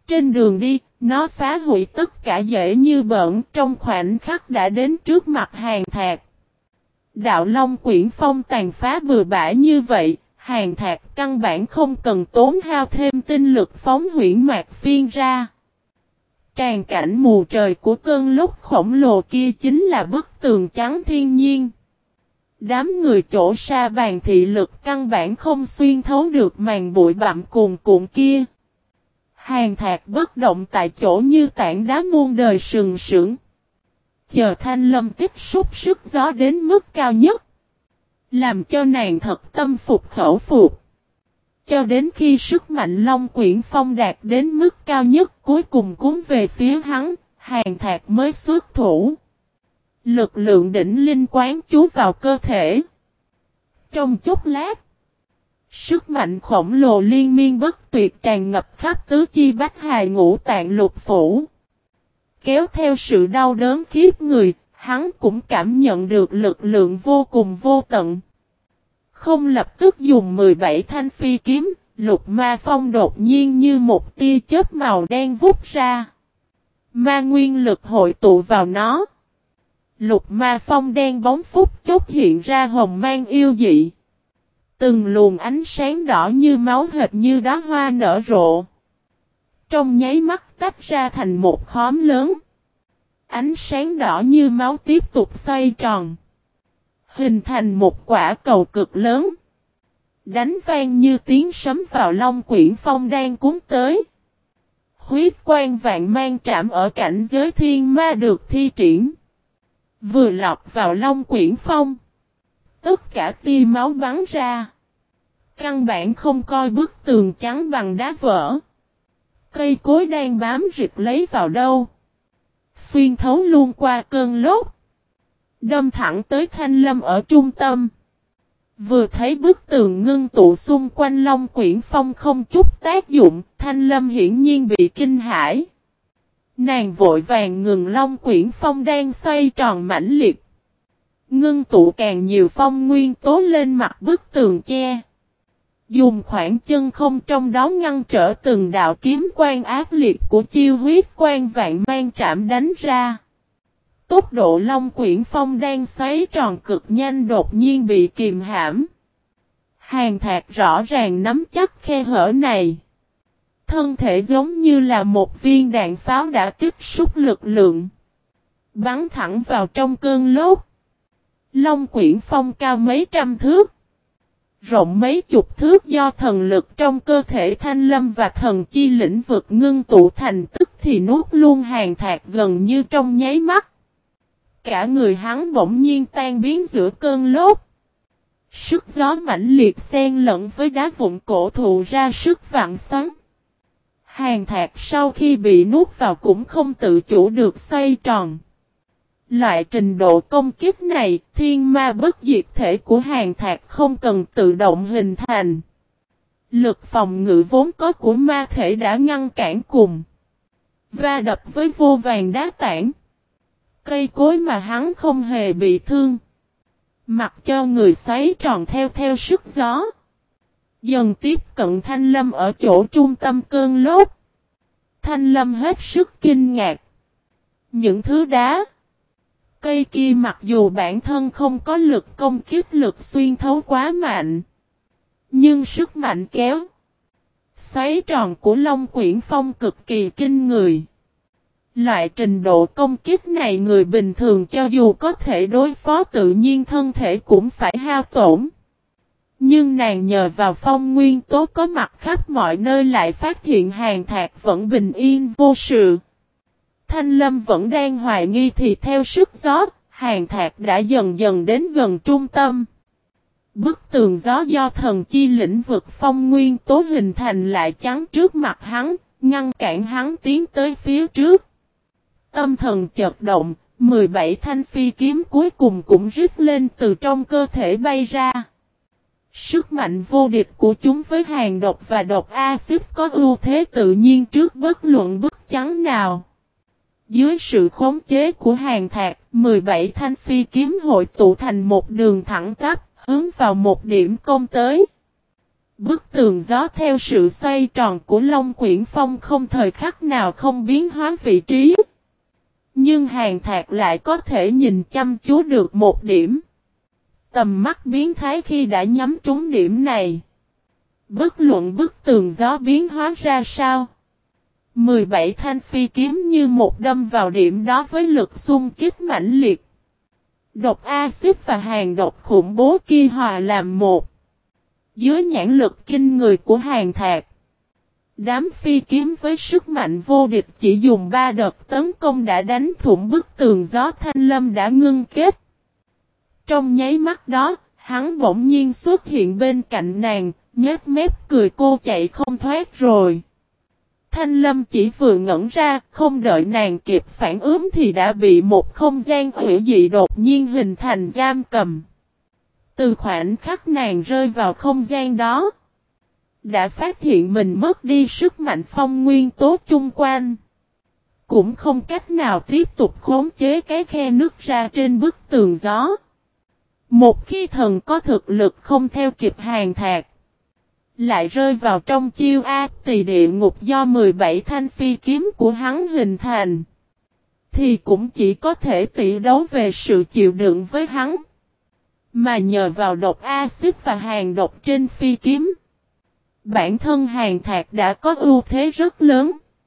Trên đường đi, nó phá hủy tất cả dễ như bỡn, trong khoảnh khắc đã đến trước mặt Hàn Thạc. Đạo Long Quyển Phong tàn phá bừa bãi như vậy, Hàn Thạc căn bản không cần tốn hao thêm tinh lực phóng huyễn mạc phiên ra. Tràn cảnh mù trời của cơn lốc khổng lồ kia chính là bức tường trắng thiên nhiên. Đám người chỗ sa bàn thị lực căn bản không xuyên thấu được màn bụi bặm cuồn cuộn kia. Hàn Thạc bất động tại chỗ như tảng đá muôn đời sừng sững. Chờ Thanh Lâm tích xúc sức gió đến mức cao nhất. Làm cho nàng thật tâm phục khẩu phục. Cho đến khi sức mạnh Long Quyển Phong đạt đến mức cao nhất cuối cùng cuốn về phía hắn, Hàn Thạc mới xuất thủ. Lực lượng đỉnh linh quán chú vào cơ thể. Trong chốc lát, sức mạnh khổng lồ liên miên bất tuyệt tràn ngập khắp tứ chi bách hài ngũ tạng lục phủ. Kéo theo sự đau đớn khiếp người, hắn cũng cảm nhận được lực lượng vô cùng vô tận. Không lập tức dùng 17 thanh phi kiếm, Lục Ma Phong đột nhiên như một tia chớp màu đen vút ra. Ma nguyên lực hội tụ vào nó. Lục Ma Phong đen bóng phút chốc hiện ra hồng mang yêu dị. Từng luồng ánh sáng đỏ như máu hệt như đóa hoa nở rộ. Trong nháy mắt tách ra thành một khóm lớn. Ánh sáng đỏ như máu tiếp tục xoay tròn. Hình thành một quả cầu cực lớn. Đánh vang như tiếng sấm vào Long Quyển Phong đang cuốn tới. Huyết quang vạn mang trảm ở cảnh giới thiên ma được thi triển. Vừa lọc vào Long Quyển Phong. Tất cả tia máu bắn ra. Căn bản không coi bức tường trắng bằng đá vỡ. Cây cối đang bám rịt lấy vào đâu. Xuyên thấu luôn qua cơn lốc. Đâm thẳng tới Thanh Lâm ở trung tâm. Vừa thấy bức tường ngưng tụ xung quanh Long Quyển Phong không chút tác dụng, Thanh Lâm hiển nhiên bị kinh hãi. Nàng vội vàng ngừng Long Quyển Phong đang xoay tròn mãnh liệt. Ngưng tụ càng nhiều phong nguyên tố lên mặt bức tường che. Dùng khoảng chân không trong đó ngăn trở từng đạo kiếm quang ác liệt của chiêu huyết quang vạn mang trảm đánh ra. Tốc độ Long Quyển Phong đang xoáy tròn cực nhanh đột nhiên bị kìm hãm. Hàn Thạc rõ ràng nắm chắc khe hở này. Thân thể giống như là một viên đạn pháo đã tiếp xúc lực lượng. Bắn thẳng vào trong cơn lốc. Long Quyển Phong cao mấy trăm thước. Rộng mấy chục thước do thần lực trong cơ thể Thanh Lâm và thần chi lĩnh vực ngưng tụ thành tức thì nuốt luôn Hàn Thạc gần như trong nháy mắt. Cả người hắn bỗng nhiên tan biến giữa cơn lốc. Sức gió mãnh liệt xen lẫn với đá vụn cổ thụ ra sức vặn xoắn. Hàn Thạc sau khi bị nuốt vào cũng không tự chủ được xoay tròn. Loại trình độ công kích này, thiên ma bất diệt thể của Hàn Thạc không cần tự động hình thành. Lực phòng ngự vốn có của ma thể đã ngăn cản cùng. Va đập với vô vàn đá tảng. Cây cối mà hắn không hề bị thương. Mặc cho người xoáy tròn theo sức gió. Dần tiếp cận Thanh Lâm ở chỗ trung tâm cơn lốc. Thanh Lâm hết sức kinh ngạc. Những thứ đá. Cây kia mặc dù bản thân không có lực công kích lực xuyên thấu quá mạnh. Nhưng sức mạnh kéo. Xoáy tròn của Long Quyển Phong cực kỳ kinh người. Loại trình độ công kích này người bình thường cho dù có thể đối phó tự nhiên thân thể cũng phải hao tổn. Nhưng nàng nhờ vào phong nguyên tố có mặt khắp mọi nơi lại phát hiện Hàn Thạc vẫn bình yên vô sự. Thanh Lâm vẫn đang hoài nghi thì theo sức gió, Hàn Thạc đã dần dần đến gần trung tâm. Bức tường gió do thần chi lĩnh vực phong nguyên tố hình thành lại chắn trước mặt hắn, ngăn cản hắn tiến tới phía trước. Tâm thần chợt động, 17 thanh phi kiếm cuối cùng cũng rít lên từ trong cơ thể bay ra. Sức mạnh vô địch của chúng với hàn độc và độc axit có ưu thế tự nhiên trước bất luận bức chắn nào. Dưới sự khống chế của Hàn Thạc, 17 thanh phi kiếm hội tụ thành một đường thẳng tắp, hướng vào một điểm công tới. Bức tường gió theo sự xoay tròn của Long Quyển Phong không thời khắc nào không biến hóa vị trí. Nhưng Hàn Thạc lại có thể nhìn chăm chú được một điểm. Tầm mắt biến thái khi đã nhắm trúng điểm này. Bất luận bức tường gió biến hóa ra sao. 17 thanh phi kiếm như một đâm vào điểm đó với lực xung kích mãnh liệt. Độc axit và hàn độc khủng bố kia hòa làm một. Dưới nhãn lực kinh người của Hàn Thạc. Đám phi kiếm với sức mạnh vô địch chỉ dùng 3 đợt tấn công đã đánh thủng bức tường gió Thanh Lâm đã ngưng kết. Trong nháy mắt đó, hắn bỗng nhiên xuất hiện bên cạnh nàng, nhếch mép cười cô chạy không thoát rồi. Thanh Lâm chỉ vừa ngẩn ra, không đợi nàng kịp phản ứng thì đã bị một không gian hủy dị đột nhiên hình thành giam cầm. Từ khoảnh khắc nàng rơi vào không gian đó, đã phát hiện mình mất đi sức mạnh phong nguyên tố chung quanh. Cũng không cách nào tiếp tục khống chế cái khe nứt ra trên bức tường gió. Một khi thần có thực lực không theo kịp Hàn Thạc, lại rơi vào trong chiêu ác tỳ địa ngục do 17 thanh phi kiếm của hắn hình thành, thì cũng chỉ có thể tỷ đấu về sự chịu đựng với hắn. Mà nhờ vào độc axit và hàn độc trên phi kiếm, bản thân Hàn Thạc đã có ưu thế rất lớn.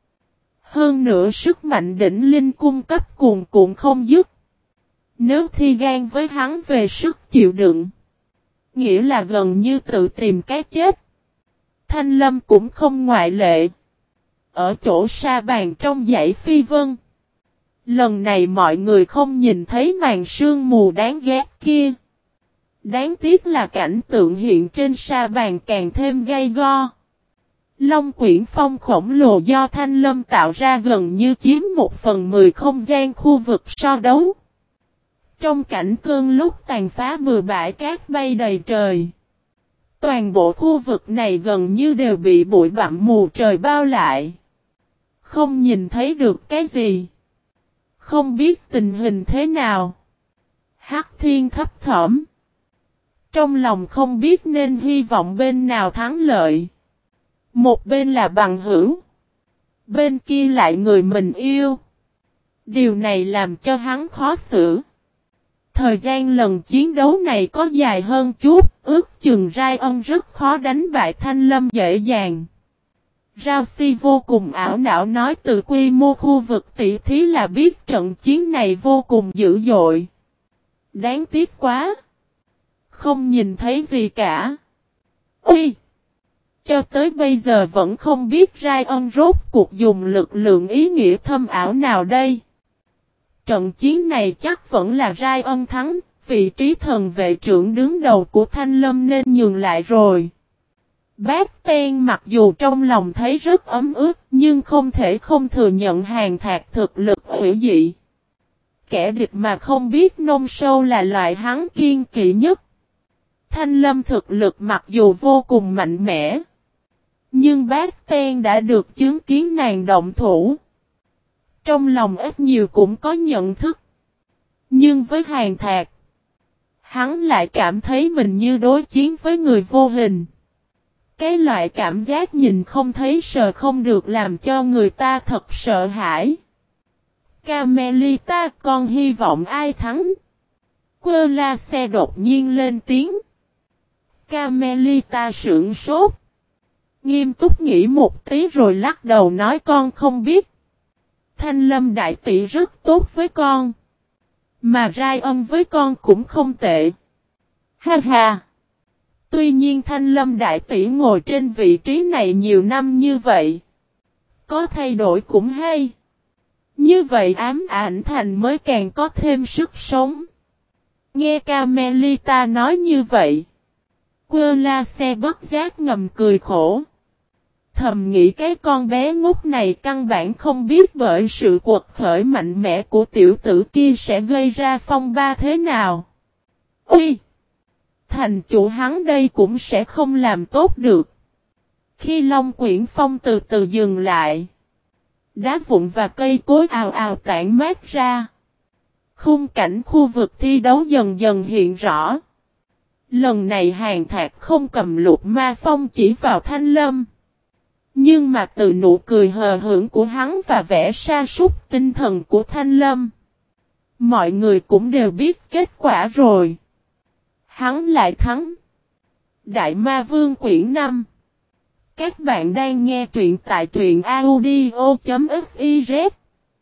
Hơn nữa sức mạnh đỉnh linh cung cấp cuồn cuộn không dứt. Nếu thi gan với hắn về sức chịu đựng, nghĩa là gần như tự tìm cái chết. Thanh Lâm cũng không ngoại lệ. Ở chỗ sa bàn trong dãy phi vân, lần này mọi người không nhìn thấy màn sương mù đáng ghét kia. Đáng tiếc là cảnh tượng hiện trên sa bàn càng thêm gay go. Long Quyển Phong khổng lồ do Thanh Lâm tạo ra gần như chiếm 1/10 không gian khu vực so đấu. Trong cảnh cơn lúc tàn phá bừa bãi cát bay đầy trời. Toàn bộ khu vực này gần như đều bị bụi bặm mù trời bao lại. Không nhìn thấy được cái gì. Không biết tình hình thế nào. Hắc Thiên thấp thỏm. Trong lòng không biết nên hy vọng bên nào thắng lợi. Một bên là bằng hữu. Bên kia lại người mình yêu. Điều này làm cho hắn khó xử. Thời gian lần chiến đấu này có dài hơn chút, ước chừng Ryan rất khó đánh bại Thanh Lâm dễ dàng. Rao Si vô cùng ảo não nói từ quy mô khu vực tỷ thí là biết trận chiến này vô cùng dữ dội. Đáng tiếc quá. Không nhìn thấy gì cả. Ui! Cho tới bây giờ vẫn không biết Ryan rốt cuộc dùng lực lượng ý nghĩa thâm ảo nào đây. Trận chiến này chắc vẫn là Ryan thắng, vị trí thần vệ trưởng đứng đầu của Thanh Lâm nên nhường lại rồi. Bác Ten mặc dù trong lòng thấy rất ấm ức nhưng không thể không thừa nhận Hàn Thạc thực lực hủy dị. Kẻ địch mà không biết nông sâu là loại hắn kiên kỵ nhất. Thanh Lâm thực lực mặc dù vô cùng mạnh mẽ, nhưng bác Ten đã được chứng kiến nàng động thủ. Trong lòng ít nhiều cũng có nhận thức. Nhưng với Hàn Thạc, hắn lại cảm thấy mình như đối chiến với người vô hình. Cái loại cảm giác nhìn không thấy sờ không được làm cho người ta thật sợ hãi. Carmelita, con hy vọng ai thắng? Quơ la xe đột nhiên lên tiếng. Carmelita sững sốt. Nghiêm túc nghĩ một tí rồi lắc đầu nói con không biết. Thanh Lâm đại tỷ rất tốt với con. Mà Ryan với con cũng không tệ. Ha ha. Tuy nhiên Thanh Lâm đại tỷ ngồi trên vị trí này nhiều năm như vậy. Có thay đổi cũng hay. Như vậy ám ảnh thành mới càng có thêm sức sống. Nghe Carmelita nói như vậy. Quơ la xe bất giác ngầm cười khổ. Thầm nghĩ cái con bé ngốc này căn bản không biết bởi sự quật khởi mạnh mẽ của tiểu tử kia sẽ gây ra phong ba thế nào. Ui! Thành chủ hắn đây cũng sẽ không làm tốt được. Khi Long Quyển Phong từ từ dừng lại, đá vụn và cây cối ào ào tản mát ra. Khung cảnh khu vực thi đấu dần dần hiện rõ. Lần này Hàn Thạc không cầm Lục Ma Phong chỉ vào Thanh Lâm. Nhưng mà từ nụ cười hờ hững của hắn và vẻ sa sút tinh thần của Thanh Lâm, mọi người cũng đều biết kết quả rồi. Hắn lại thắng. Đại Ma Vương quyển 5. Các bạn đang nghe truyện tại truyện audio.fiz.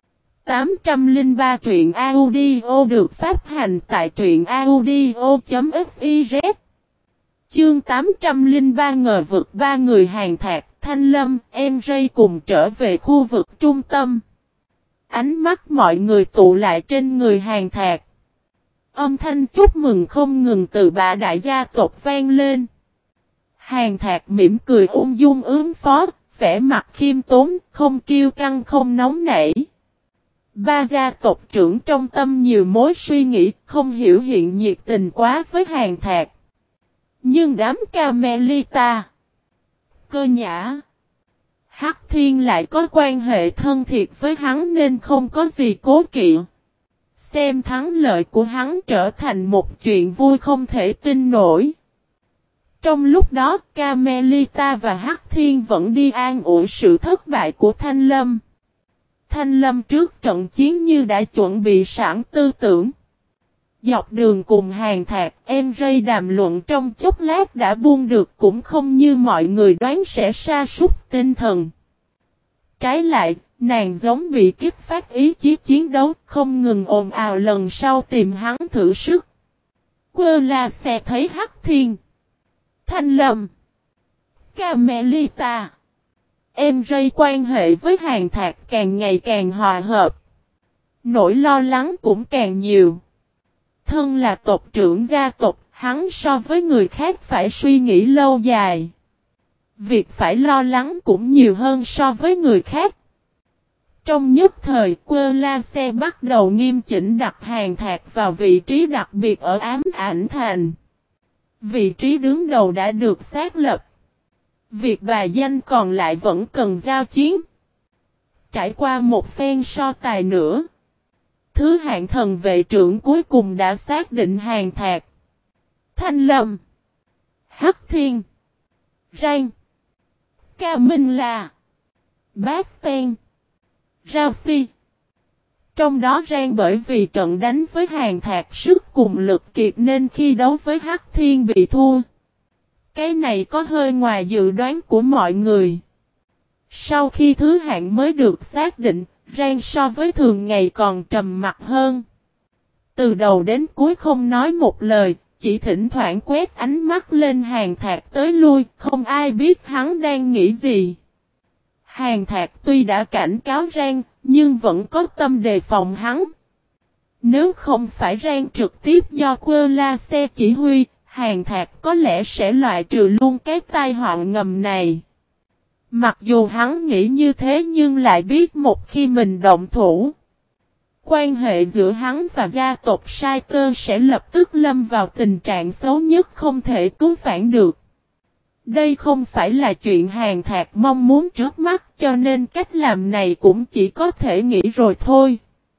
803 truyện audio được phát hành tại truyện audio.fiz. Chương 803 ngờ vực ba người Hàn Thạc, Thanh Lâm, em Ray cùng trở về khu vực trung tâm. Ánh mắt mọi người tụ lại trên người Hàn Thạc. Âm thanh chúc mừng không ngừng từ bà đại gia tộc vang lên. Hàn Thạc mỉm cười ung dung ứng phó, vẻ mặt khiêm tốn, không kiêu căng không nóng nảy. Ba gia tộc trưởng trong tâm nhiều mối suy nghĩ, không hiểu hiện nhiệt tình quá với Hàn Thạc. Nhưng đám Carmelita, Cơ Nhã, Hắc Thiên lại có quan hệ thân thiết với hắn nên không có gì cố kỵ. Xem thắng lợi của hắn trở thành một chuyện vui không thể tin nổi. Trong lúc đó, Carmelita và Hắc Thiên vẫn đi an ủi sự thất bại của Thanh Lâm. Thanh Lâm trước trận chiến như đã chuẩn bị sẵn tư tưởng. Dọc đường cùng Hàn Thạc, em Ray đàm luận trong chốc lát đã buông được cũng không như mọi người đoán sẽ sa sút tinh thần. Trái lại, nàng giống bị kích phát ý chí chiến đấu, không ngừng ồn ào lần sau tìm hắn thử sức. Quơ la xe thấy Hắc Thiên, Thanh Lâm, Carmelita, em Ray quan hệ với Hàn Thạc càng ngày càng hòa hợp. Nỗi lo lắng cũng càng nhiều. Thân là tộc trưởng gia tộc, hắn so với người khác phải suy nghĩ lâu dài. Việc phải lo lắng cũng nhiều hơn so với người khác. Trong nhất thời, Quơ La Xe bắt đầu nghiêm chỉnh đặt Hàn Thạc vào vị trí đặc biệt ở Ám Ảnh Thành. Vị trí đứng đầu đã được xác lập. Việc bài danh còn lại vẫn cần giao chiến. Trải qua một phen so tài nữa, thứ hạng thần vệ trưởng cuối cùng đã xác định Hàn Thạc, Thanh Lâm, Hắc Thiên, Rang, Ca Minh La, Bát Ten, Rao Si. Trong đó Rang bởi vì trận đánh với Hàn Thạc sức cùng lực kiệt nên khi đấu với Hắc Thiên bị thua. Cái này có hơi ngoài dự đoán của mọi người. Sau khi thứ hạng mới được xác định, Rang so với thường ngày còn trầm mặc hơn. Từ đầu đến cuối không nói một lời, chỉ thỉnh thoảng quét ánh mắt lên Hàn Thạc tới lui, không ai biết hắn đang nghĩ gì. Hàn Thạc tuy đã cảnh cáo Rang, nhưng vẫn có tâm đề phòng hắn. Nếu không phải Rang trực tiếp do Quơ La Xe chỉ huy, Hàn Thạc có lẽ sẽ loại trừ luôn cái tai họa ngầm này. Mặc dù hắn nghĩ như thế nhưng lại biết một khi mình động thủ, quan hệ giữa hắn và gia tộc Sai Tơ sẽ lập tức lâm vào tình trạng xấu nhất không thể cứu vãn được. Đây không phải là chuyện Hàn Thạc mong muốn trước mắt cho nên cách làm này cũng chỉ có thể nghĩ rồi thôi.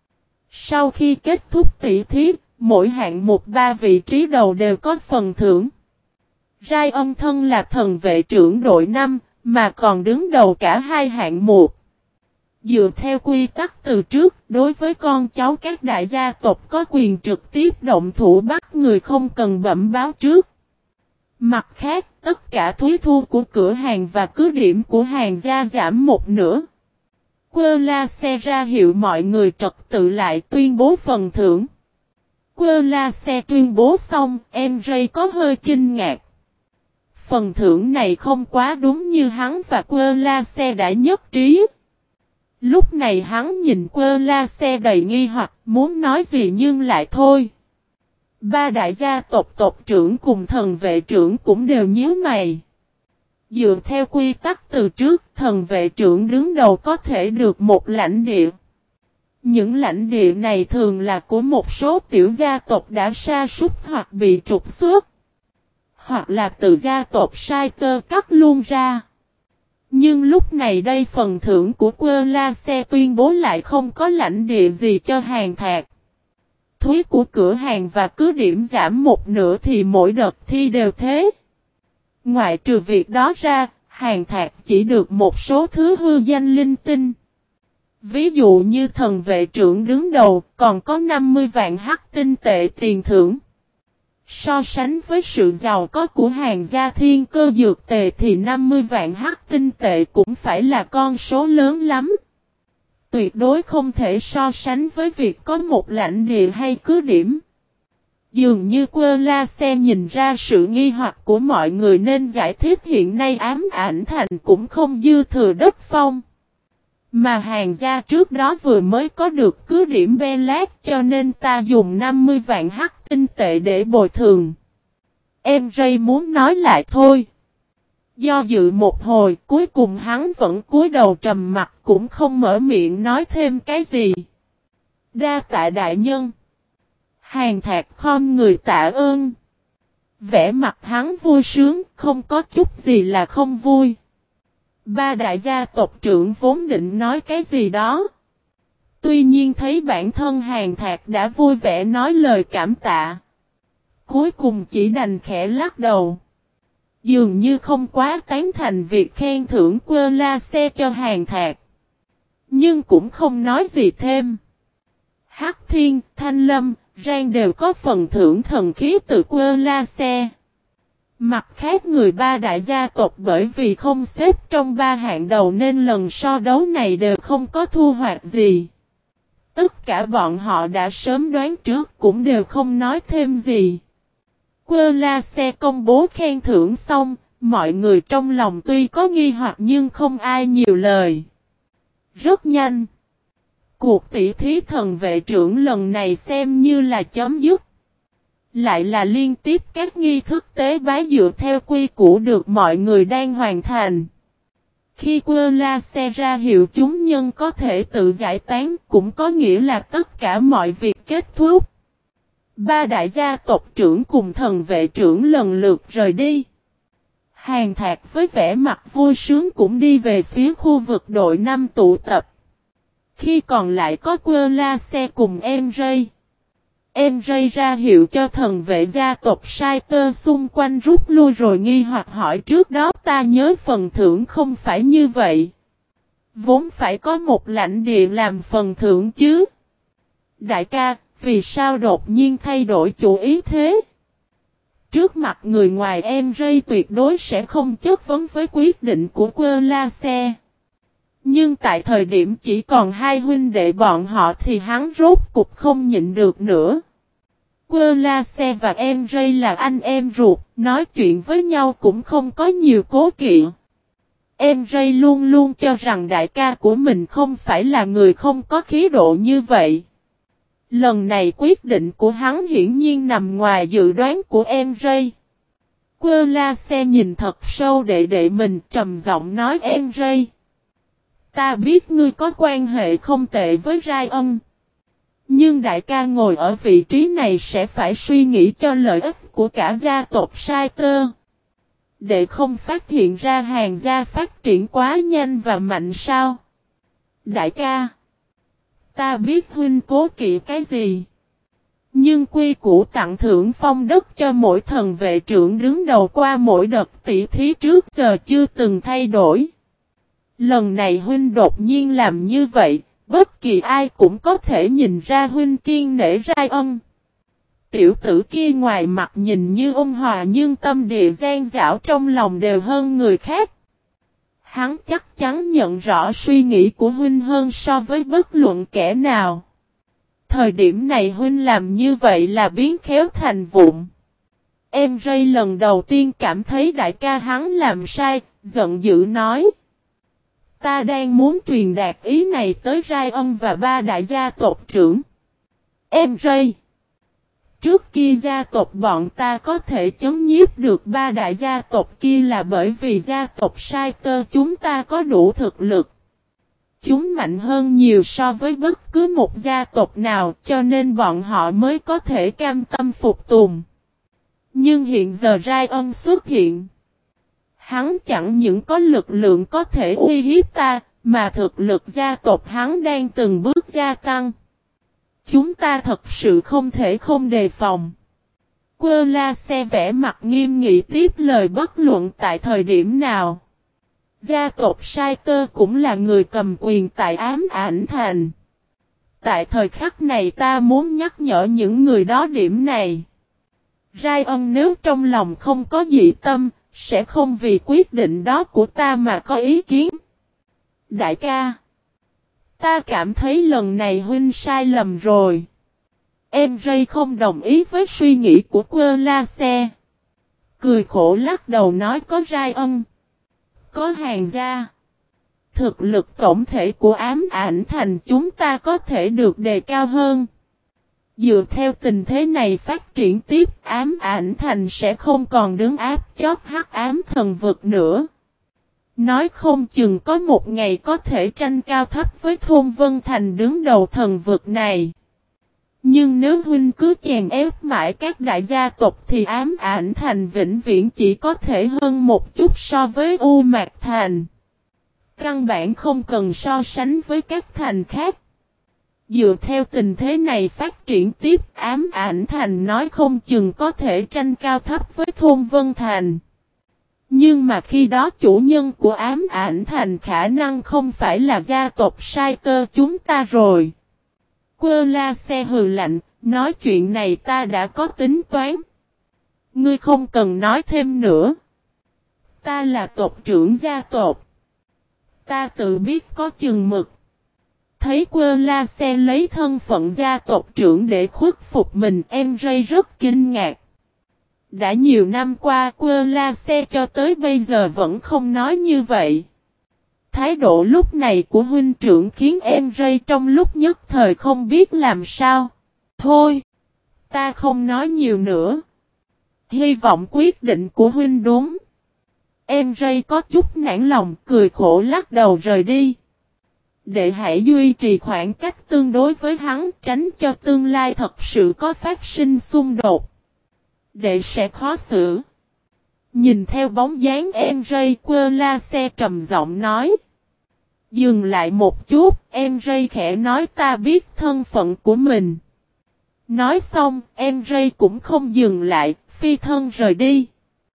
Sau khi kết thúc tỷ thí, mỗi hạng mục 3 vị trí đầu đều có phần thưởng. Rai Ân thân là thần vệ trưởng đội 5, mà còn đứng đầu cả hai hạng mục. Dựa theo quy tắc từ trước, đối với con cháu các đại gia tộc có quyền trực tiếp động thủ bắt người không cần bẩm báo trước. Mặt khác, tất cả thuế thu của cửa hàng và cứ điểm của hàng gia giảm một nửa. Quơ La Xe ra hiệu mọi người trật tự lại tuyên bố phần thưởng. Quơ La Xe tuyên bố xong, em Ray có hơi kinh ngạc. Phần thưởng này không quá đúng như hắn và Quơ La Xe đã nhất trí. Lúc này hắn nhìn Quơ La Xe đầy nghi hoặc muốn nói gì nhưng lại thôi. Ba đại gia tộc trưởng cùng thần vệ trưởng cũng đều nhíu mày. Dựa theo quy tắc từ trước, thần vệ trưởng đứng đầu có thể được một lãnh địa. Những lãnh địa này thường là của một số tiểu gia tộc đã sa sút hoặc bị trục xuất, hoặc là từ gia tộc Sai Tơ cắt luôn ra. Nhưng lúc này đây phần thưởng của Quơ La Xe tuyên bố lại không có lãnh địa gì cho Hàn Thạc. thúy của cửa hàng và cứ điểm giảm một nửa thì mỗi đợt thi đều thế. Ngoại trừ việc đó ra, hàng thạc chỉ được một số thứ hư danh linh tinh. Ví dụ như thần vệ trưởng đứng đầu còn có 50 vạn hắc tinh tệ tiền thưởng. So sánh với sự giàu có của hàng gia thiên cơ dược tề thì 50 vạn hắc tinh tệ cũng phải là con số lớn lắm. Tuyệt đối không thể so sánh với việc có một lãnh địa hay cứ điểm. Dường như Quơ La Xe nhìn ra sự nghi hoặc của mọi người nên giải thích hiện nay ám ảnh thành cũng không dư thừa đất phong. Mà hàng gia trước đó vừa mới có được cứ điểm Be Lát cho nên ta dùng 50 vạn hắc tinh tệ để bồi thường. Em Ray muốn nói lại thôi. Do dự một hồi cuối cùng hắn vẫn cúi đầu trầm mặt cũng không mở miệng nói thêm cái gì. Đa tạ đại nhân. Hàng thạc khom người tạ ơn. Vẻ mặt hắn vui sướng không có chút gì là không vui. Ba đại gia tộc trưởng vốn định nói cái gì đó. Tuy nhiên thấy bản thân hàng thạc đã vui vẻ nói lời cảm tạ. Cuối cùng chỉ đành khẽ lắc đầu. Dường như không quá tán thành việc khen thưởng Quơ La Xe cho hàng thạc. Nhưng cũng không nói gì thêm. Hắc Thiên, Thanh Lâm, Rang đều có phần thưởng thần khí từ Quơ La Xe. Mặt khác người ba đại gia tộc bởi vì không xếp trong ba hạng đầu nên lần so đấu này đều không có thu hoạch gì. Tất cả bọn họ đã sớm đoán trước cũng đều không nói thêm gì. Quơ La Xe công bố khen thưởng xong, mọi người trong lòng tuy có nghi hoặc nhưng không ai nhiều lời. Rất nhanh. Cuộc tỷ thí thần vệ trưởng lần này xem như là chấm dứt. Lại là liên tiếp các nghi thức tế bái dựa theo quy củ được mọi người đang hoàn thành. Khi Quơ La Xe ra hiệu chúng nhân có thể tự giải tán cũng có nghĩa là tất cả mọi việc kết thúc. Ba đại gia tộc trưởng cùng thần vệ trưởng lần lượt rời đi. Hàng thạc với vẻ mặt vui sướng cũng đi về phía khu vực đội 5 tụ tập. Khi còn lại có Quơ La Xe cùng em Ray. Em Ray ra hiệu cho thần vệ gia tộc sai tơ xung quanh rút lui rồi nghi hoặc hỏi trước đó ta nhớ phần thưởng không phải như vậy. Vốn phải có một lãnh địa làm phần thưởng chứ. Đại ca, vì sao đột nhiên thay đổi chủ ý thế? Trước mặt người ngoài em Ray tuyệt đối sẽ không chất vấn với quyết định của Quơ La Xe. Nhưng tại thời điểm chỉ còn hai huynh đệ bọn họ thì hắn rốt cục không nhịn được nữa. Quơ La Xe và em Ray là anh em ruột, nói chuyện với nhau cũng không có nhiều cố kỵ. Em Ray luôn luôn cho rằng đại ca của mình không phải là người không có khí độ như vậy. Lần này quyết định của hắn hiển nhiên nằm ngoài dự đoán của em Ray. Quơ La Xe nhìn thật sâu đệ đệ mình trầm giọng nói em Ray. Ta biết ngươi có quan hệ không tệ với Ryan. Nhưng đại ca ngồi ở vị trí này sẽ phải suy nghĩ cho lợi ích của cả gia tộc Saiter. Để không phát hiện ra hàng gia phát triển quá nhanh và mạnh sao? Đại ca, ta biết huynh cố kỵ cái gì. Nhưng quy củ tặng thưởng phong đất cho mỗi thần vệ trưởng đứng đầu qua mỗi đợt tỷ thí trước giờ chưa từng thay đổi. Lần này huynh đột nhiên làm như vậy, bất kỳ ai cũng có thể nhìn ra huynh kiên nể Ryan. Tiểu tử kia ngoài mặt nhìn như ôn hòa nhưng tâm địa gian dảo trong lòng đều hơn người khác. Hắn chắc chắn nhận rõ suy nghĩ của huynh hơn so với bất luận kẻ nào. Thời điểm này huynh làm như vậy là biến khéo thành vụng. Em Ray lần đầu tiên cảm thấy đại ca hắn làm sai, giận dữ nói. Ta đang muốn truyền đạt ý này tới Ryan và ba đại gia tộc trưởng. Em Ray. Trước kia gia tộc bọn ta có thể chấm nhiếp được ba đại gia tộc kia là bởi vì gia tộc Saiter chúng ta có đủ thực lực. Chúng mạnh hơn nhiều so với bất cứ một gia tộc nào cho nên bọn họ mới có thể cam tâm phục tùng. Nhưng hiện giờ Ryan xuất hiện. Hắn chẳng những có lực lượng có thể uy hiếp ta, mà thực lực gia tộc hắn đang từng bước gia tăng. Chúng ta thật sự không thể không đề phòng. Quơ la xe vẽ mặt nghiêm nghị tiếp lời bất luận tại thời điểm nào. Gia tộc Sai Tơ cũng là người cầm quyền tại Ám Ảnh Thành. Tại thời khắc này ta muốn nhắc nhở những người đó điểm này. Ryan nếu trong lòng không có dị tâm, sẽ không vì quyết định đó của ta mà có ý kiến. Đại ca, ta cảm thấy lần này huynh sai lầm rồi. Em Ray không đồng ý với suy nghĩ của Quơ La Xe. Cười khổ lắc đầu nói có Ryan, có hàng gia. Thực lực tổng thể của Ám Ảnh Thành chúng ta có thể được đề cao hơn. Dựa theo tình thế này phát triển tiếp, Ám Ảnh Thành sẽ không còn đứng áp chót Hắc Ám Thần Vực nữa. Nói không chừng có một ngày có thể tranh cao thấp với Thôn Vân Thành đứng đầu thần vực này. Nhưng nếu huynh cứ chèn ép mãi các đại gia tộc thì Ám Ảnh Thành vĩnh viễn chỉ có thể hơn một chút so với U Mạc Thành. Căn bản không cần so sánh với các thành khác. Dựa theo tình thế này phát triển tiếp, Ám Ảnh Thành nói không chừng có thể tranh cao thấp với Thôn Vân Thành. Nhưng mà khi đó chủ nhân của Ám Ảnh Thành khả năng không phải là gia tộc Sai Tơ chúng ta rồi. Quơ la xe hừ lạnh, nói chuyện này ta đã có tính toán. Ngươi không cần nói thêm nữa. Ta là tộc trưởng gia tộc. Ta tự biết có chừng mực. Thấy Quơ la xe lấy thân phận gia tộc trưởng để khuất phục mình, em Ray rất kinh ngạc. Đã nhiều năm qua Quơ la xe cho tới bây giờ vẫn không nói như vậy. Thái độ lúc này của huynh trưởng khiến em Ray trong lúc nhất thời không biết làm sao. Thôi, ta không nói nhiều nữa. Hy vọng quyết định của huynh đúng. Em Ray có chút nản lòng, cười khổ lắc đầu rời đi. Đệ hãy duy trì khoảng cách tương đối với hắn, tránh cho tương lai thật sự có phát sinh xung đột. Đệ sẽ khó xử. Nhìn theo bóng dáng em Ray, Quơ la xe trầm giọng nói. Dừng lại một chút, em Ray khẽ nói ta biết thân phận của mình. Nói xong, em Ray cũng không dừng lại, phi thân rời đi.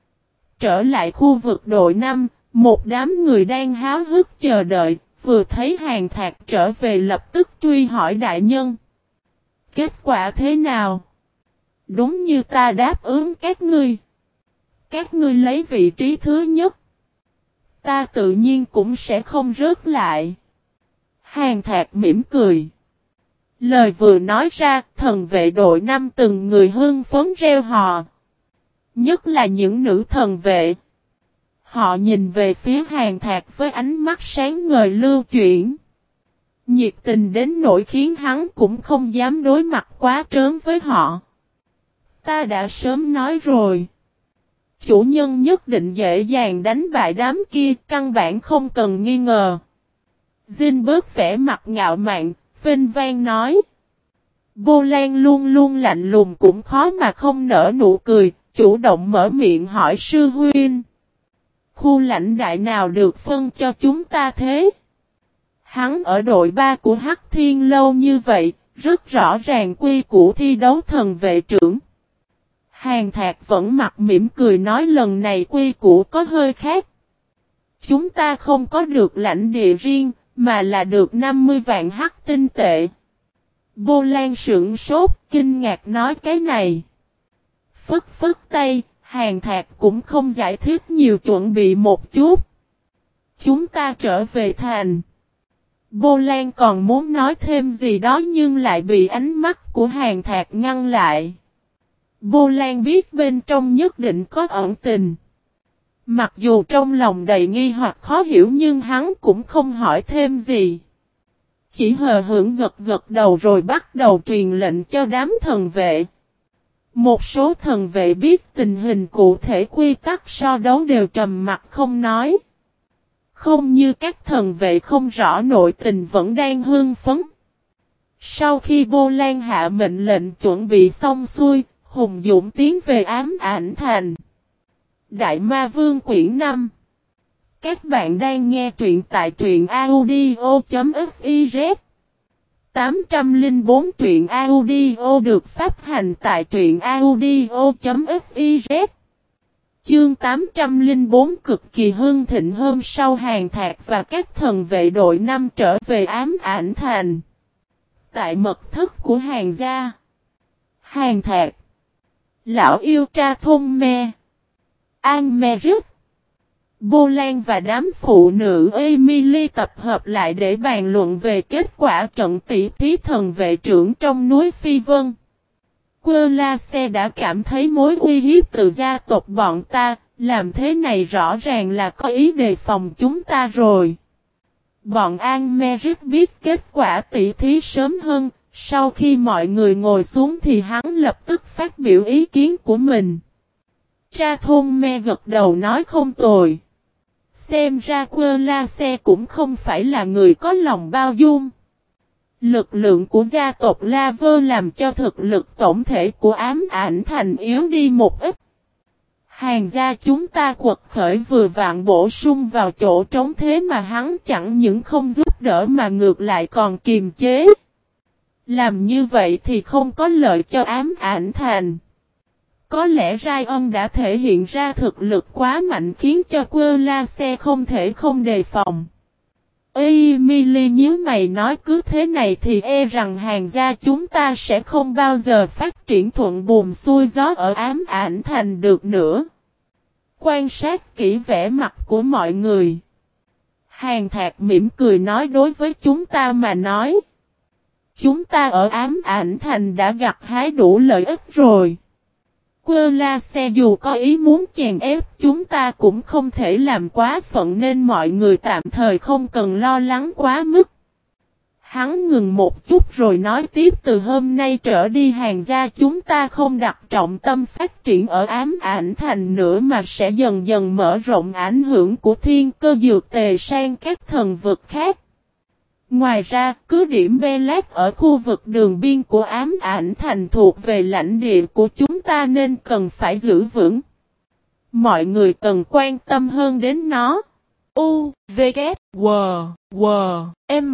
Trở lại khu vực đội 5, một đám người đang háo hức chờ đợi, vừa thấy Hàng Thạc trở về lập tức truy hỏi đại nhân. Kết quả thế nào? Đúng như ta đáp ứng các ngươi. Các ngươi lấy vị trí thứ nhất. Ta tự nhiên cũng sẽ không rớt lại. Hàng Thạc mỉm cười. Lời vừa nói ra, thần vệ đội 5 từng người hưng phấn reo hò. Nhất là những nữ thần vệ. Họ nhìn về phía Hàng Thạc với ánh mắt sáng ngời lưu chuyển. Nhiệt tình đến nỗi khiến hắn cũng không dám đối mặt quá trớn với họ. Ta đã sớm nói rồi. Chủ nhân nhất định dễ dàng đánh bại đám kia, căn bản không cần nghi ngờ. Jin bớt vẻ mặt ngạo mạn, vênh vang nói. Bô Lan luôn luôn lạnh lùng cũng khó mà không nở nụ cười, chủ động mở miệng hỏi sư huynh. Khu lãnh đại nào được phân cho chúng ta thế? Hắn ở đội 3 của Hắc Thiên lâu như vậy, rất rõ ràng quy củ thi đấu thần vệ trưởng. Hàng Thạc vẫn mặt mỉm cười nói lần này quy củ có hơi khác. Chúng ta không có được lãnh địa riêng, mà là được 50 vạn hắc tinh tệ. Bô Lan sững sốt, kinh ngạc nói cái này. Phất phất tay, Hàng Thạc cũng không giải thích nhiều chuẩn bị một chút. Chúng ta trở về thành. Bô Lan còn muốn nói thêm gì đó nhưng lại bị ánh mắt của Hàng Thạc ngăn lại. Bô Lan biết bên trong nhất định có ẩn tình. Mặc dù trong lòng đầy nghi hoặc khó hiểu nhưng hắn cũng không hỏi thêm gì. Chỉ hờ hững gật gật đầu rồi bắt đầu truyền lệnh cho đám thần vệ. Một số thần vệ biết tình hình cụ thể quy tắc so đấu đều trầm mặc không nói. Không như các thần vệ không rõ nội tình vẫn đang hưng phấn. Sau khi Bô Lan hạ mệnh lệnh chuẩn bị xong xuôi, Hùng Dũng tiến về Ám Ảnh Thành. Đại Ma Vương quyển 5. Các bạn đang nghe truyện tại truyện audio.fiz. 804 truyện audio được phát hành tại truyện audio.fiz. Chương 804 cực kỳ hưng thịnh. Hôm sau Hàn Thạc và các thần vệ đội 5 trở về Ám Ảnh Thành. Tại mật thất của Hàn gia, Hàn Thạc, lão yêu tra thôn me, An Merit, Bô Lan và đám phụ nữ Emily tập hợp lại để bàn luận về kết quả trận tỷ thí thần vệ trưởng trong núi Phi Vân. Quơ-la-xe đã cảm thấy mối uy hiếp từ gia tộc bọn ta, làm thế này rõ ràng là có ý đề phòng chúng ta rồi. Bọn An Merit biết kết quả tỷ thí sớm hơn, sau khi mọi người ngồi xuống thì hắn lập tức phát biểu ý kiến của mình. Tra thôn me gật đầu nói không tồi. Xem ra Quơ-la-xe cũng không phải là người có lòng bao dung. Lực lượng của gia tộc La Vơ làm cho thực lực tổng thể của Ám Ảnh Thành yếu đi một ít. Hàn gia chúng ta quật khởi vừa vặn bổ sung vào chỗ trống, thế mà hắn chẳng những không giúp đỡ mà ngược lại còn kiềm chế. Làm như vậy thì không có lợi cho Ám Ảnh Thành. Có lẽ Ryan đã thể hiện ra thực lực quá mạnh khiến cho Quơ-la-xe không thể không đề phòng. Emily nhíu mày nói cứ thế này thì e rằng Hàn gia chúng ta sẽ không bao giờ phát triển thuận buồm xuôi gió ở Ám Ảnh Thành được nữa. Quan sát kỹ vẻ mặt của mọi người, Hàn Thạc mỉm cười nói đối với chúng ta mà nói, chúng ta ở Ám Ảnh Thành đã gặt hái đủ lợi ích rồi. Quơ-la-xe dù có ý muốn chèn ép chúng ta cũng không thể làm quá phận nên mọi người tạm thời không cần lo lắng quá mức. Hắn ngừng một chút rồi nói tiếp từ hôm nay trở đi Hàn gia chúng ta không đặt trọng tâm phát triển ở Ám Ảnh Thành nữa mà sẽ dần dần mở rộng ảnh hưởng của thiên cơ dược tề sang các thần vực khác. Ngoài ra, cứ điểm Belat ở khu vực đường biên của Ám Ảnh Thành thuộc về lãnh địa của chúng ta nên cần phải giữ vững. Mọi người cần quan tâm hơn đến nó. U, V, K, W, W, M.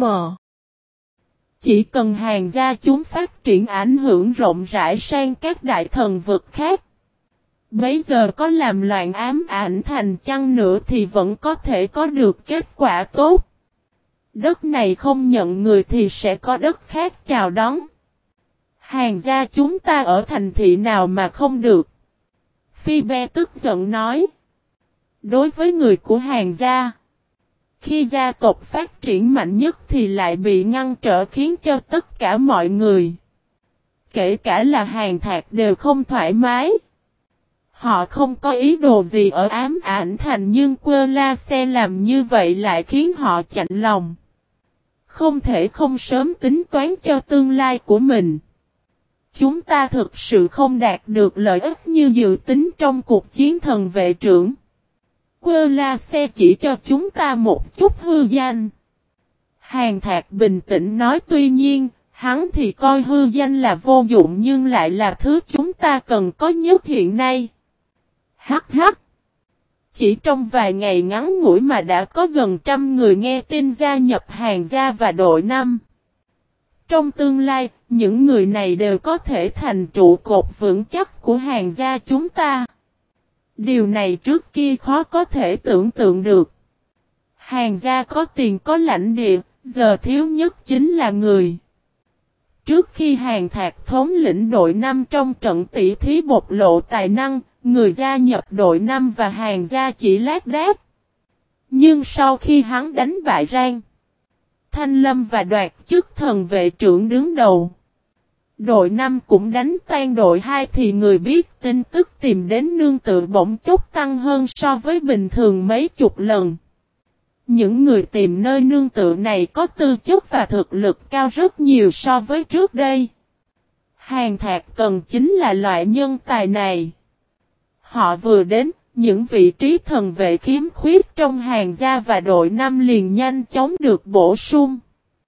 Chỉ cần Hàn gia chúng phát triển ảnh hưởng rộng rãi sang các đại thần vực khác. Bấy giờ có làm loạn Ám Ảnh Thành chăng nữa thì vẫn có thể có được kết quả tốt. Đất này không nhận người thì sẽ có đất khác chào đón. Hàn gia chúng ta ở thành thị nào mà không được. Phi Be tức giận nói. Đối với người của Hàn gia, khi gia tộc phát triển mạnh nhất thì lại bị ngăn trở khiến cho tất cả mọi người, kể cả là Hàn Thạc đều không thoải mái. Họ không có ý đồ gì ở Ám Ảnh Thành nhưng Quơ-la-xe làm như vậy lại khiến họ chạnh lòng. Không thể không sớm tính toán cho tương lai của mình. Chúng ta thực sự không đạt được lợi ích như dự tính trong cuộc chiến thần vệ trưởng. Quơ-la-xe chỉ cho chúng ta một chút hư danh. Hàn Thạc bình tĩnh nói tuy nhiên, hắn thì coi hư danh là vô dụng nhưng lại là thứ chúng ta cần có nhất hiện nay. Hắc hắc. Chỉ trong vài ngày ngắn ngủi mà đã có gần 100 người nghe tin gia nhập Hàn gia và đội 5. Trong tương lai, những người này đều có thể thành trụ cột vững chắc của Hàn gia chúng ta. Điều này trước kia khó có thể tưởng tượng được. Hàn gia có tiền có lãnh địa, giờ thiếu nhất chính là người. Trước khi Hàn Thạc thống lĩnh đội 5 trong trận tỷ thí bộc lộ tài năng, người gia nhập đội 5 và Hàn gia chỉ lác đác. Nhưng sau khi hắn đánh bại Rang, Thanh Lâm và đoạt chức thần vệ trưởng đứng đầu, đội 5 cũng đánh tan đội 2 thì người biết tin tức tìm đến nương tựa bỗng chốc tăng hơn so với bình thường mấy chục lần. Những người tìm nơi nương tựa này có tư chất và thực lực cao rất nhiều so với trước đây. Hàn Thạc cần chính là loại nhân tài này. Họ vừa đến, những vị trí thần vệ khiếm khuyết trong Hàn gia và đội 5 liền nhanh chóng được bổ sung.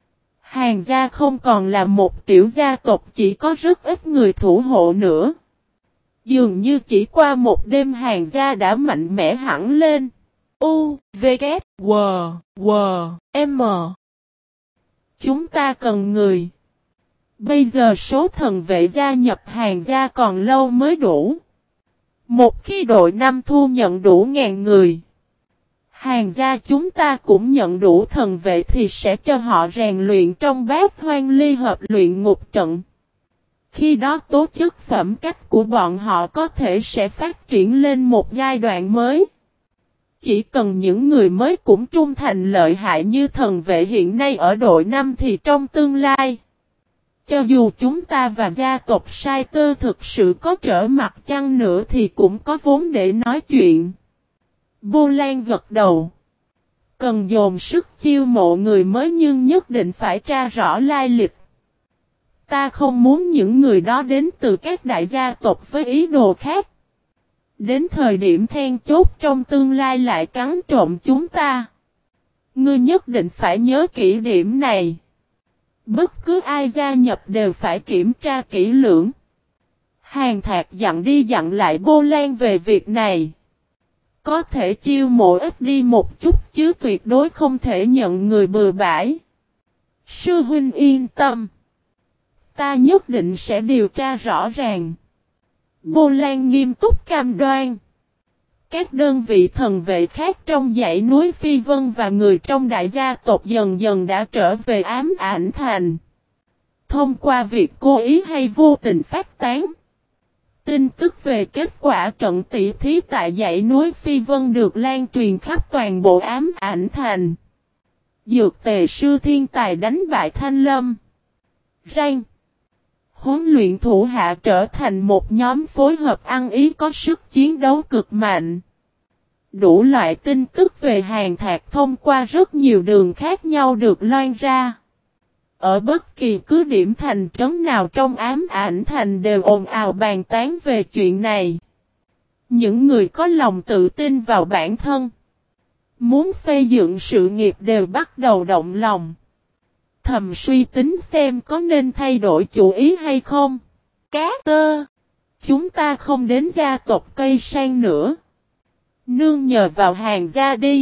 Hàn gia không còn là một tiểu gia tộc chỉ có rất ít người thủ hộ nữa. Dường như chỉ qua một đêm Hàn gia đã mạnh mẽ hẳn lên. U, V, K, W, W, M. Chúng ta cần người. Bây giờ số thần vệ gia nhập Hàn gia còn lâu mới đủ. Một khi đội 5 thu nhận đủ 1000 người, Hàn gia chúng ta cũng nhận đủ thần vệ thì sẽ cho họ rèn luyện trong Bát Hoang Ly Hợp luyện ngục trận. Khi đó tố chất phẩm cách của bọn họ có thể sẽ phát triển lên một giai đoạn mới. Chỉ cần những người mới cũng trung thành lợi hại như thần vệ hiện nay ở đội 5 thì trong tương lai, cho dù chúng ta và gia tộc Sai Tơ thực sự có trở mặt chăng nữa thì cũng có vốn để nói chuyện. Bô Lan gật đầu. Cần dồn sức chiêu mộ người mới nhưng nhất định phải tra rõ lai lịch. Ta không muốn những người đó đến từ các đại gia tộc với ý đồ khác. Đến thời điểm then chốt trong tương lai lại cắn trộm chúng ta. Ngươi nhất định phải nhớ kỹ điểm này. Bất cứ ai gia nhập đều phải kiểm tra kỹ lưỡng. Hàn Thạc dặn đi dặn lại Bô Lan về việc này. Có thể chiêu mộ ít đi một chút chứ tuyệt đối không thể nhận người bừa bãi. Sư huynh yên tâm. Ta nhất định sẽ điều tra rõ ràng. Bô Lan nghiêm túc cam đoan. Các đơn vị thần vệ khác trong dãy núi Phi Vân và người trong đại gia tộc dần dần đã trở về Ám Ảnh Thành. Thông qua việc cố ý hay vô tình phát tán, tin tức về kết quả trận tỷ thí tại dãy núi Phi Vân được lan truyền khắp toàn bộ Ám Ảnh Thành. Dược tề sư thiên tài đánh bại Thanh Lâm. Ranh. Huấn luyện thủ hạ trở thành một nhóm phối hợp ăn ý có sức chiến đấu cực mạnh. Đủ loại tin tức về Hàn Thạc thông qua rất nhiều đường khác nhau được loan ra. Ở bất kỳ cứ điểm thành trấn nào trong Ám Ảnh Thành đều ồn ào bàn tán về chuyện này. Những người có lòng tự tin vào bản thân, muốn xây dựng sự nghiệp đều bắt đầu động lòng. Thầm suy tính xem có nên thay đổi chủ ý hay không. Cá tơ. Chúng ta không đến gia tộc cây sang nữa. Nương nhờ vào Hàn gia đi.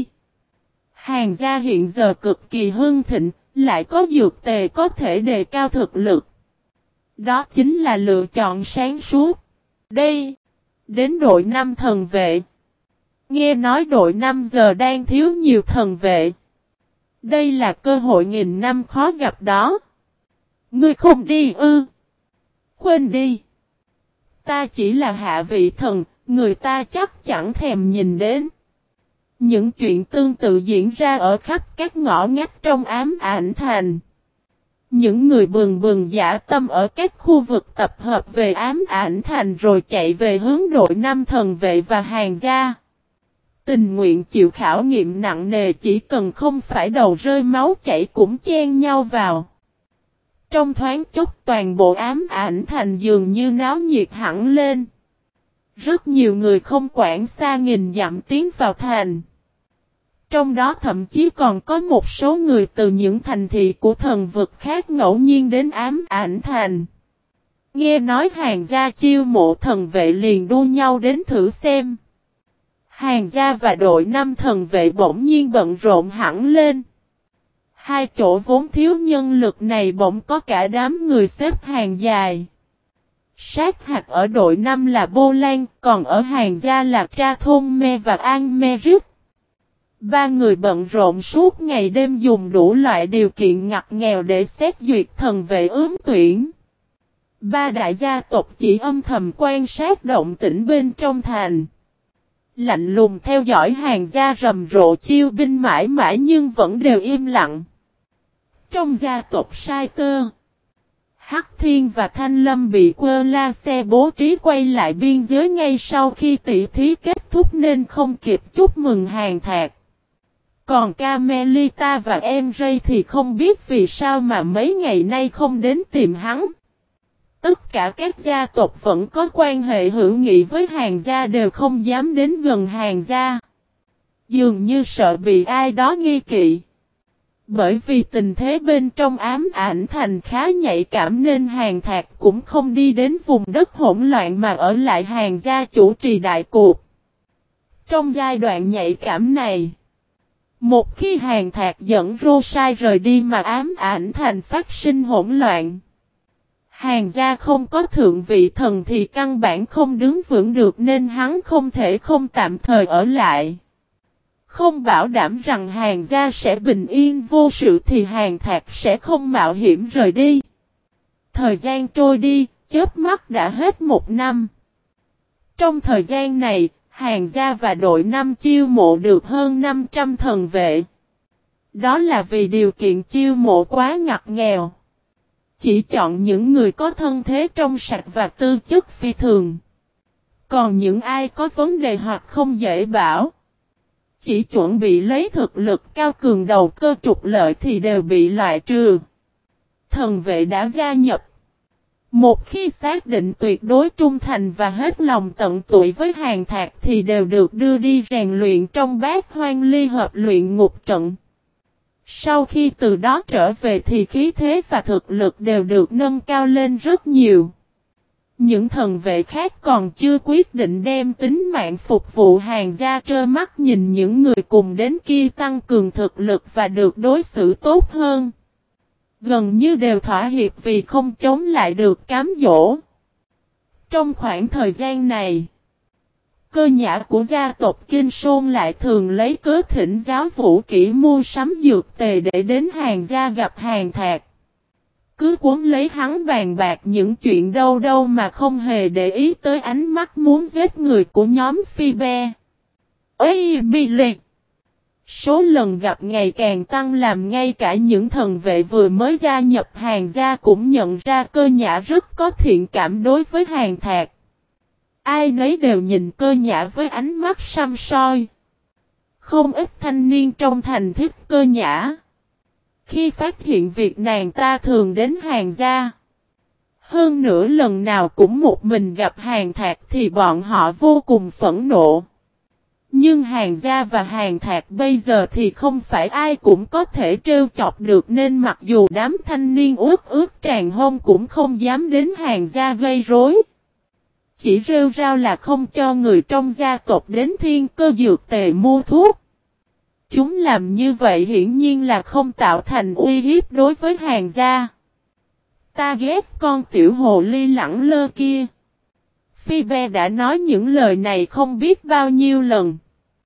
Hàn gia hiện giờ cực kỳ hưng thịnh, lại có dược tề có thể đề cao thực lực. Đó chính là lựa chọn sáng suốt. Đây. Đến đội 5 thần vệ. Nghe nói đội 5 giờ đang thiếu nhiều thần vệ. Đây là cơ hội nghìn năm khó gặp đó. Ngươi không đi ư? Quên đi. Ta chỉ là hạ vị thần, người ta chắc chẳng thèm nhìn đến. Những chuyện tương tự diễn ra ở khắp các ngõ ngách trong Ám Ảnh Thành. Những người bừng bừng dã tâm ở các khu vực tập hợp về Ám Ảnh Thành rồi chạy về hướng đội 5 thần vệ và Hàn gia. Tình nguyện chịu khảo nghiệm nặng nề, chỉ cần không phải đầu rơi máu chảy cũng chen nhau vào. Trong thoáng chốc toàn bộ Ám Ảnh Thành dường như náo nhiệt hẳn lên. Rất nhiều người không quản xa nghìn dặm tiến vào thành. Trong đó thậm chí còn có một số người từ những thành thị của thần vực khác ngẫu nhiên đến Ám Ảnh Thành. Nghe nói Hàn gia chiêu mộ thần vệ liền đua nhau đến thử xem. Hàn gia và đội 5 thần vệ bỗng nhiên bận rộn hẳn lên. Hai chỗ vốn thiếu nhân lực này bỗng có cả đám người xếp hàng dài. Sát hạt ở đội 5 là Bô Lan, còn ở Hàn gia là Tra Thôn Me và An Me Rít. Ba người bận rộn suốt ngày đêm dùng đủ loại điều kiện ngặt nghèo để xét duyệt thần vệ ướm tuyển. Ba đại gia tộc chỉ âm thầm quan sát động tĩnh bên trong thành. Lạnh lùng theo dõi Hàn gia rầm rộ chiêu binh mãi mãi nhưng vẫn đều im lặng. Trong gia tộc Sai Tơ, Hắc Thiên và Thanh Lâm bị Quơ La Xe bố trí quay lại biên giới ngay sau khi tỷ thí kết thúc nên không kịp chúc mừng Hàn Thạc. Còn Camelita và em Ray thì không biết vì sao mà mấy ngày nay không đến tìm hắn. Tất cả các gia tộc vẫn có quan hệ hữu nghị với Hàn gia đều không dám đến gần Hàn gia. Dường như sợ bị ai đó nghi kỵ. Bởi vì tình thế bên trong Ám Ảnh Thành khá nhạy cảm nên Hàn Thạc cũng không đi đến vùng đất hỗn loạn mà ở lại Hàn gia chủ trì đại cuộc. Trong giai đoạn nhạy cảm này, một khi Hàn Thạc dẫn Rô Sai rời đi mà Ám Ảnh Thành phát sinh hỗn loạn, Hàn gia không có thượng vị thần thì căn bản không đứng vững được nên hắn không thể không tạm thời ở lại. Không bảo đảm rằng Hàn gia sẽ bình yên vô sự thì Hàn Thạc sẽ không mạo hiểm rời đi. Thời gian trôi đi, chớp mắt đã hết 1 năm. Trong thời gian này, Hàn gia và đội 5 chiêu mộ được hơn 500 thần vệ. Đó là vì điều kiện chiêu mộ quá ngặt nghèo. Chỉ chọn những người có thân thế trong sạch và tư chất phi thường. Còn những ai có vấn đề hoặc không dễ bảo, chỉ chuẩn bị lấy thực lực cao cường đầu cơ trục lợi thì đều bị loại trừ. Thần vệ đã gia nhập. Một khi xác định tuyệt đối trung thành và hết lòng tận tụy với Hàn Thạc thì đều được đưa đi rèn luyện trong Bát Hoang Ly Hợp luyện ngục trận. Sau khi từ đó trở về thì khí thế và thực lực đều được nâng cao lên rất nhiều. Những thần vệ khác còn chưa quyết định đem tính mạng phục vụ Hàn gia, trơ mắt nhìn những người cùng đến kia tăng cường thực lực và được đối xử tốt hơn. Gần như đều thỏa hiệp vì không chống lại được cám dỗ. Trong khoảng thời gian này, cơ nhã của gia tộc Kinh Sôn lại thường lấy cớ thỉnh giáo Vũ Kỹ mua sắm dược tề để đến Hàn gia gặp Hàn Thạc. Cứ cuốn lấy hắn bàn bạc những chuyện đâu đâu mà không hề để ý tới ánh mắt muốn giết người của nhóm Phi Be. Ê bị liệt! Số lần gặp ngày càng tăng làm ngay cả những thần vệ vừa mới gia nhập Hàn gia cũng nhận ra cơ nhã rất có thiện cảm đối với Hàn Thạc. Ai nấy đều nhìn cơ nhã với ánh mắt săm soi. Không ít thanh niên trong thành thích cơ nhã. Khi phát hiện việc nàng ta thường đến Hàn gia, hơn nữa lần nào cũng một mình gặp Hàn Thạc thì bọn họ vô cùng phẫn nộ. Nhưng Hàn gia và Hàn Thạc bây giờ thì không phải ai cũng có thể trêu chọc được nên mặc dù đám thanh niên uất ướt tràn hông cũng không dám đến Hàn gia gây rối. Chỉ rêu rao là không cho người trong gia tộc đến Thiên Cơ dược tề mua thuốc. Chúng làm như vậy hiển nhiên là không tạo thành uy hiếp đối với Hàn gia. Ta ghét con tiểu hồ ly lẳng lơ kia. Phi Be đã nói những lời này không biết bao nhiêu lần.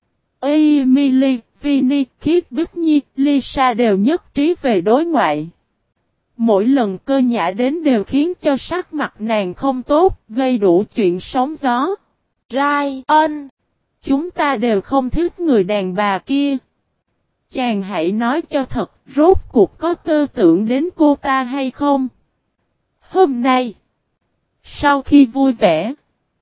Emily, Vinny, Khiết Bích Nhi, Lisa đều nhất trí về đối ngoại. Mỗi lần cơ nhã đến đều khiến cho sắc mặt nàng không tốt, gây đủ chuyện sóng gió. Ryan, chúng ta đều không thích người đàn bà kia. Chàng hãy nói cho thật, rốt cuộc có tư tưởng đến cô ta hay không? Hôm nay, sau khi vui vẻ,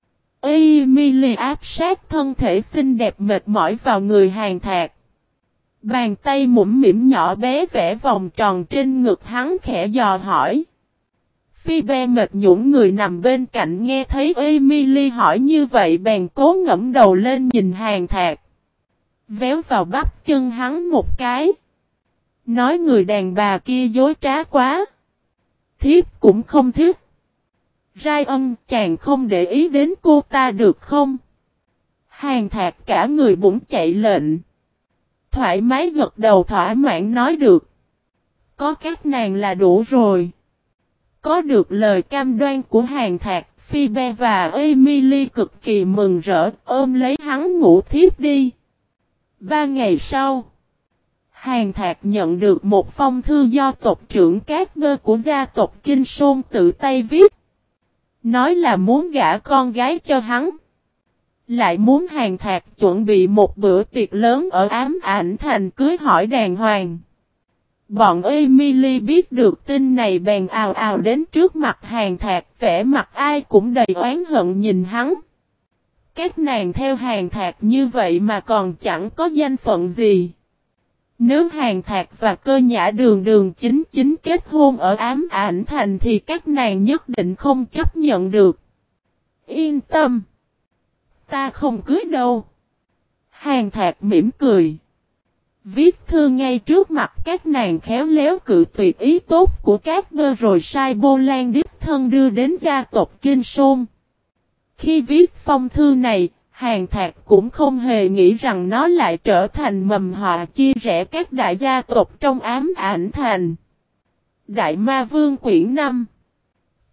Emily áp sát thân thể xinh đẹp mệt mỏi vào người Hàn Thạc. Bàn tay mũm mỉm nhỏ bé vẽ vòng tròn trên ngực hắn khẽ dò hỏi. Phi Be mệt nhũn người nằm bên cạnh nghe thấy Emily hỏi như vậy bèn cố ngẫm đầu lên nhìn Hàn Thạc. Véo vào bắp chân hắn một cái. Nói người đàn bà kia dối trá quá. Thiếp cũng không thích. Ryan, chàng không để ý đến cô ta được không? Hàn Thạc cả người bụng chạy lệnh. Thoải mái gật đầu thỏa mãn nói được. Có các nàng là đủ rồi. Có được lời cam đoan của Hàn Thạc, Phi Be và Emily cực kỳ mừng rỡ ôm lấy hắn ngủ thiếp đi. 3 ngày sau, Hàn Thạc nhận được một phong thư do tộc trưởng Cát Bơ của gia tộc Kinh Sôn tự tay viết. Nói là muốn gả con gái cho hắn. Lại muốn Hàn Thạc chuẩn bị một bữa tiệc lớn ở Ám Ảnh Thành cưới hỏi đàng hoàng. Bọn Emily biết được tin này bèn ào ào đến trước mặt Hàn Thạc, vẻ mặt ai cũng đầy oán hận nhìn hắn. Các nàng theo Hàn Thạc như vậy mà còn chẳng có danh phận gì. Nếu Hàn Thạc và Cơ Nhã đường đường chính chính kết hôn ở Ám Ảnh Thành thì các nàng nhất định không chấp nhận được. Yên tâm. Ta không cưới đâu. Hàn Thạc mỉm cười. Viết thư ngay trước mặt các nàng khéo léo cự tuyệt ý tốt của Cát Bơ rồi sai Bô Lan đích thân đưa đến gia tộc Kinh Sôn. Khi viết phong thư này, Hàn Thạc cũng không hề nghĩ rằng nó lại trở thành mầm họa chia rẽ các đại gia tộc trong Ám Ảnh Thành. Đại Ma Vương quyển 5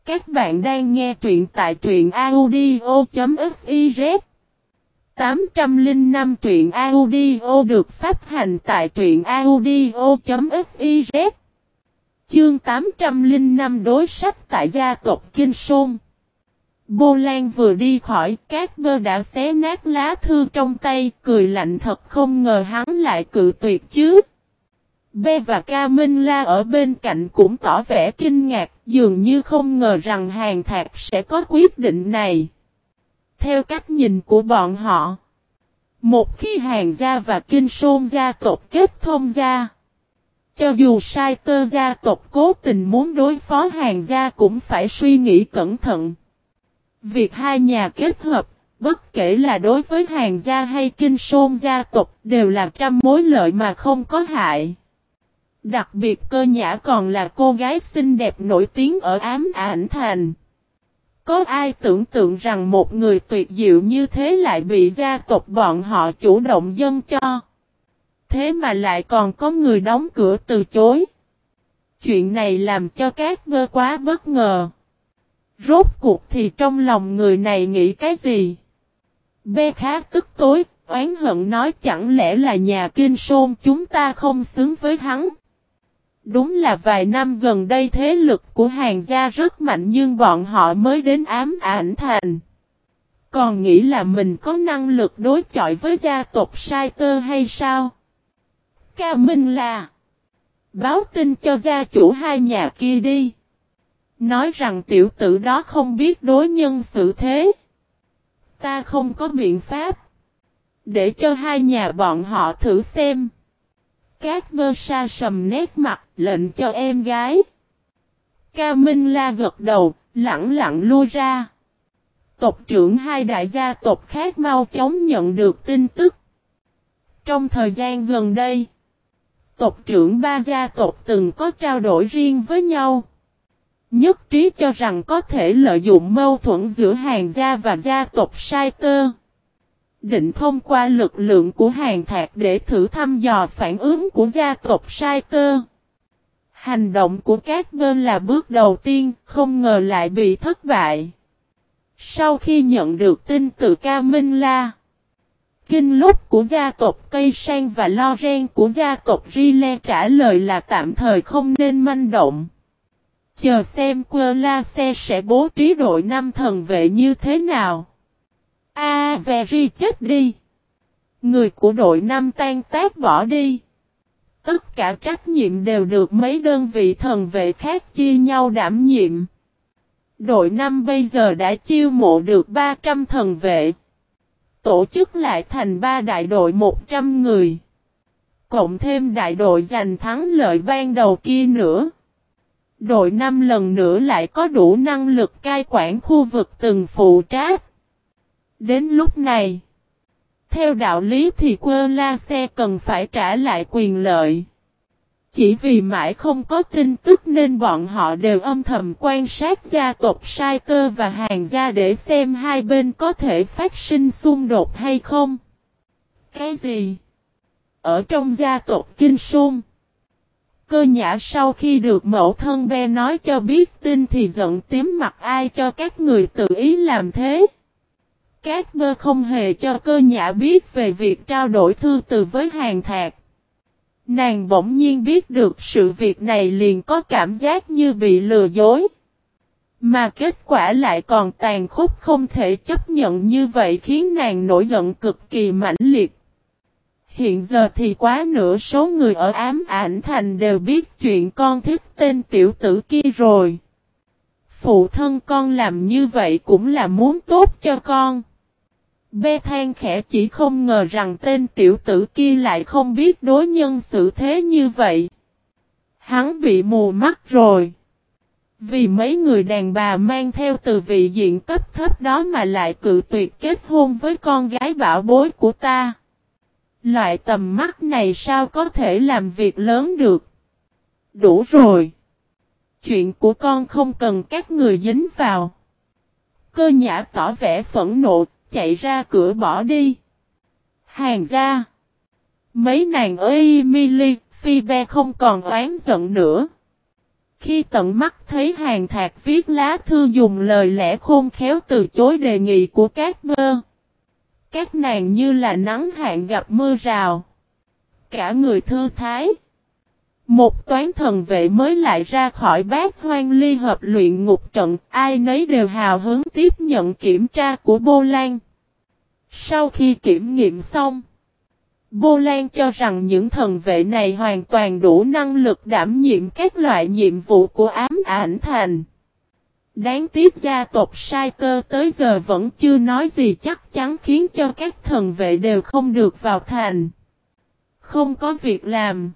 Các bạn đang nghe truyện tại truyện audio.fiz. 805 truyện audio được phát hành tại truyện audio.fiz. Chương 805 đối sách tại gia tộc Kinh Sôn. Bô Lan vừa đi khỏi, Cát Bơ đã xé nát lá thư trong tay, cười lạnh thật không ngờ hắn lại cự tuyệt chứ. B và Ca Minh La ở bên cạnh cũng tỏ vẻ kinh ngạc, dường như không ngờ rằng Hàn Thạc sẽ có quyết định này. Theo cách nhìn của bọn họ, một khi Hàn gia và Kinh Sôn gia tộc kết thông gia, cho dù Sai Tơ gia tộc cố tình muốn đối phó Hàn gia cũng phải suy nghĩ cẩn thận. Việc hai nhà kết hợp, bất kể là đối với Hàn gia hay Kinh Sôn gia tộc đều là trăm mối lợi mà không có hại. Đặc biệt Cơ Nhã còn là cô gái xinh đẹp nổi tiếng ở Ám Ảnh Thành. Có ai tưởng tượng rằng một người tuyệt diệu như thế lại bị gia tộc bọn họ chủ động dâng cho. Thế mà lại còn có người đóng cửa từ chối. Chuyện này làm cho Cát Bơ quá bất ngờ. Rốt cuộc thì trong lòng người này nghĩ cái gì? Bê khá tức tối, oán hận nói chẳng lẽ là nhà Kinh Sôn chúng ta không xứng với hắn. Đúng là vài năm gần đây thế lực của Hàn gia rất mạnh nhưng bọn họ mới đến Ám Ảnh Thành. Còn nghĩ là mình có năng lực đối chọi với gia tộc Sai Tơ hay sao? Ca Minh La, báo tin cho gia chủ hai nhà kia đi. Nói rằng tiểu tử đó không biết đối nhân xử thế. Ta không có biện pháp. Để cho hai nhà bọn họ thử xem. Cát Bơ sa sầm nét mặt, lệnh cho em gái. Ca Minh La gật đầu, lặng lặng lui ra. Tộc trưởng hai đại gia tộc khác mau chóng nhận được tin tức. Trong thời gian gần đây, tộc trưởng ba gia tộc từng có trao đổi riêng với nhau. Nhất trí cho rằng có thể lợi dụng mâu thuẫn giữa Hàn gia và gia tộc Sai Tơ. Định thông qua lực lượng của Hàn Thạc để thử thăm dò phản ứng của gia tộc Sai Tơ. Hành động của các bên là bước đầu tiên, không ngờ lại bị thất bại. Sau khi nhận được tin từ Ca Minh La, Kinh Lúc của gia tộc Cây Sang và Loren của gia tộc Rile trả lời là tạm thời không nên manh động. Chờ xem Quơ La Xe sẽ bố trí đội 5 thần vệ như thế nào. Veri chết đi. Người của đội 5 tan tác bỏ đi. Tất cả trách nhiệm đều được mấy đơn vị thần vệ khác chia nhau đảm nhiệm. Đội 5 bây giờ đã chiêu mộ được 300 thần vệ. Tổ chức lại thành 3 đại đội 100 người. Cộng thêm đại đội giành thắng lợi ban đầu kia nữa. Đội 5 lần nữa lại có đủ năng lực cai quản khu vực từng phụ trách. Đến lúc này, theo đạo lý thì Quơ La Xe cần phải trả lại quyền lợi. Chỉ vì mãi không có tin tức nên bọn họ đều âm thầm quan sát gia tộc Sai Tơ và Hàn gia để xem hai bên có thể phát sinh xung đột hay không. Cái gì? Ở trong gia tộc Kinh Sôn, Cơ Nhã sau khi được mẫu thân Be nói cho biết tin thì giận tím mặt, ai cho các người tự ý làm thế. Cát Bơ không hề cho Cơ Nhã biết về việc trao đổi thư từ với Hàn Thạc. Nàng bỗng nhiên biết được sự việc này liền có cảm giác như bị lừa dối. Mà kết quả lại còn tàn khốc không thể chấp nhận như vậy khiến nàng nổi giận cực kỳ mãnh liệt. Hiện giờ thì quá nửa số người ở Ám Ảnh Thành đều biết chuyện con thích tên tiểu tử kia rồi. Phụ thân con làm như vậy cũng là muốn tốt cho con. Bê than khẽ chỉ không ngờ rằng tên tiểu tử kia lại không biết đối nhân xử thế như vậy. Hắn bị mù mắt rồi. Vì mấy người đàn bà mang theo từ vị diện cấp thấp đó mà lại cự tuyệt kết hôn với con gái bảo bối của ta. Loại tầm mắt này sao có thể làm việc lớn được. Đủ rồi. Chuyện của con không cần các người dính vào. Cơ Nhã tỏ vẻ phẫn nộ, chạy ra cửa bỏ đi. Hàn gia. Mấy nàng ơi Emily, Phoebe không còn oán giận nữa. khi tận mắt thấy Hàn Thạc viết lá thư dùng lời lẽ khôn khéo từ chối đề nghị của các bơ. Các nàng như là nắng hạn gặp mưa rào. Cả người thư thái. Một toán thần vệ mới lại ra khỏi Bát Hoang Ly Hợp luyện ngục trận, ai nấy đều hào hứng tiếp nhận kiểm tra của Bô Lan. Sau khi kiểm nghiệm xong, Bô Lan cho rằng những thần vệ này hoàn toàn đủ năng lực đảm nhiệm các loại nhiệm vụ của ám ảnh thành. Đáng tiếc gia tộc Sai Tơ tới giờ vẫn chưa nói gì chắc chắn khiến cho các thần vệ đều không được vào thành. Không có việc làm.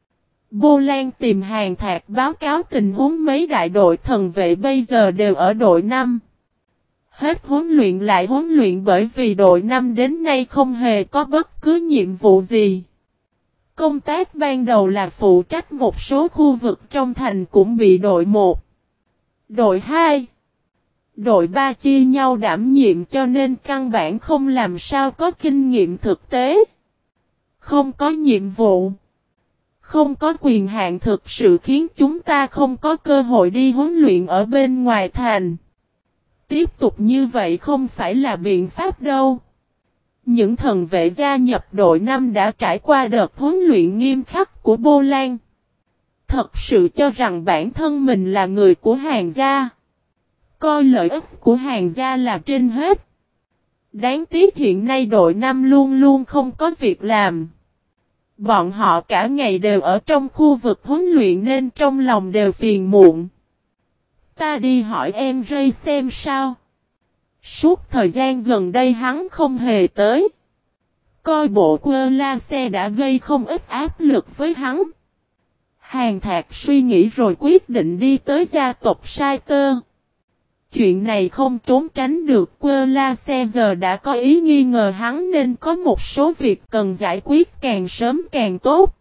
Bô Lan tìm Hàn Thạc báo cáo tình huống mấy đại đội thần vệ bây giờ đều ở đội 5. Hết huấn luyện lại huấn luyện bởi vì đội 5 đến nay không hề có bất cứ nhiệm vụ gì. Công tác ban đầu là phụ trách một số khu vực trong thành cũng bị đội 1, đội 2, đội 3 chia nhau đảm nhiệm cho nên căn bản không làm sao có kinh nghiệm thực tế. Không có nhiệm vụ, không có quyền hạn thực sự khiến chúng ta không có cơ hội đi huấn luyện ở bên ngoài thành. Tiếp tục như vậy không phải là biện pháp đâu. Những thần vệ gia nhập đội 5 đã trải qua đợt huấn luyện nghiêm khắc của Bô Lan. Thật sự cho rằng bản thân mình là người của Hàn gia. Coi lợi ích của Hàn gia là trên hết. Đáng tiếc hiện nay đội 5 luôn luôn không có việc làm. Bọn họ cả ngày đều ở trong khu vực huấn luyện nên trong lòng đều phiền muộn. Ta đi hỏi em Ray xem sao. Suốt thời gian gần đây hắn không hề tới. Coi bộ quơ la xe đã gây không ít áp lực với hắn. Hàn Thạc suy nghĩ rồi quyết định đi tới gia tộc Sai Tơ. Chuyện này không trốn tránh được, quơ la xe giờ đã có ý nghi ngờ hắn nên có một số việc cần giải quyết càng sớm càng tốt.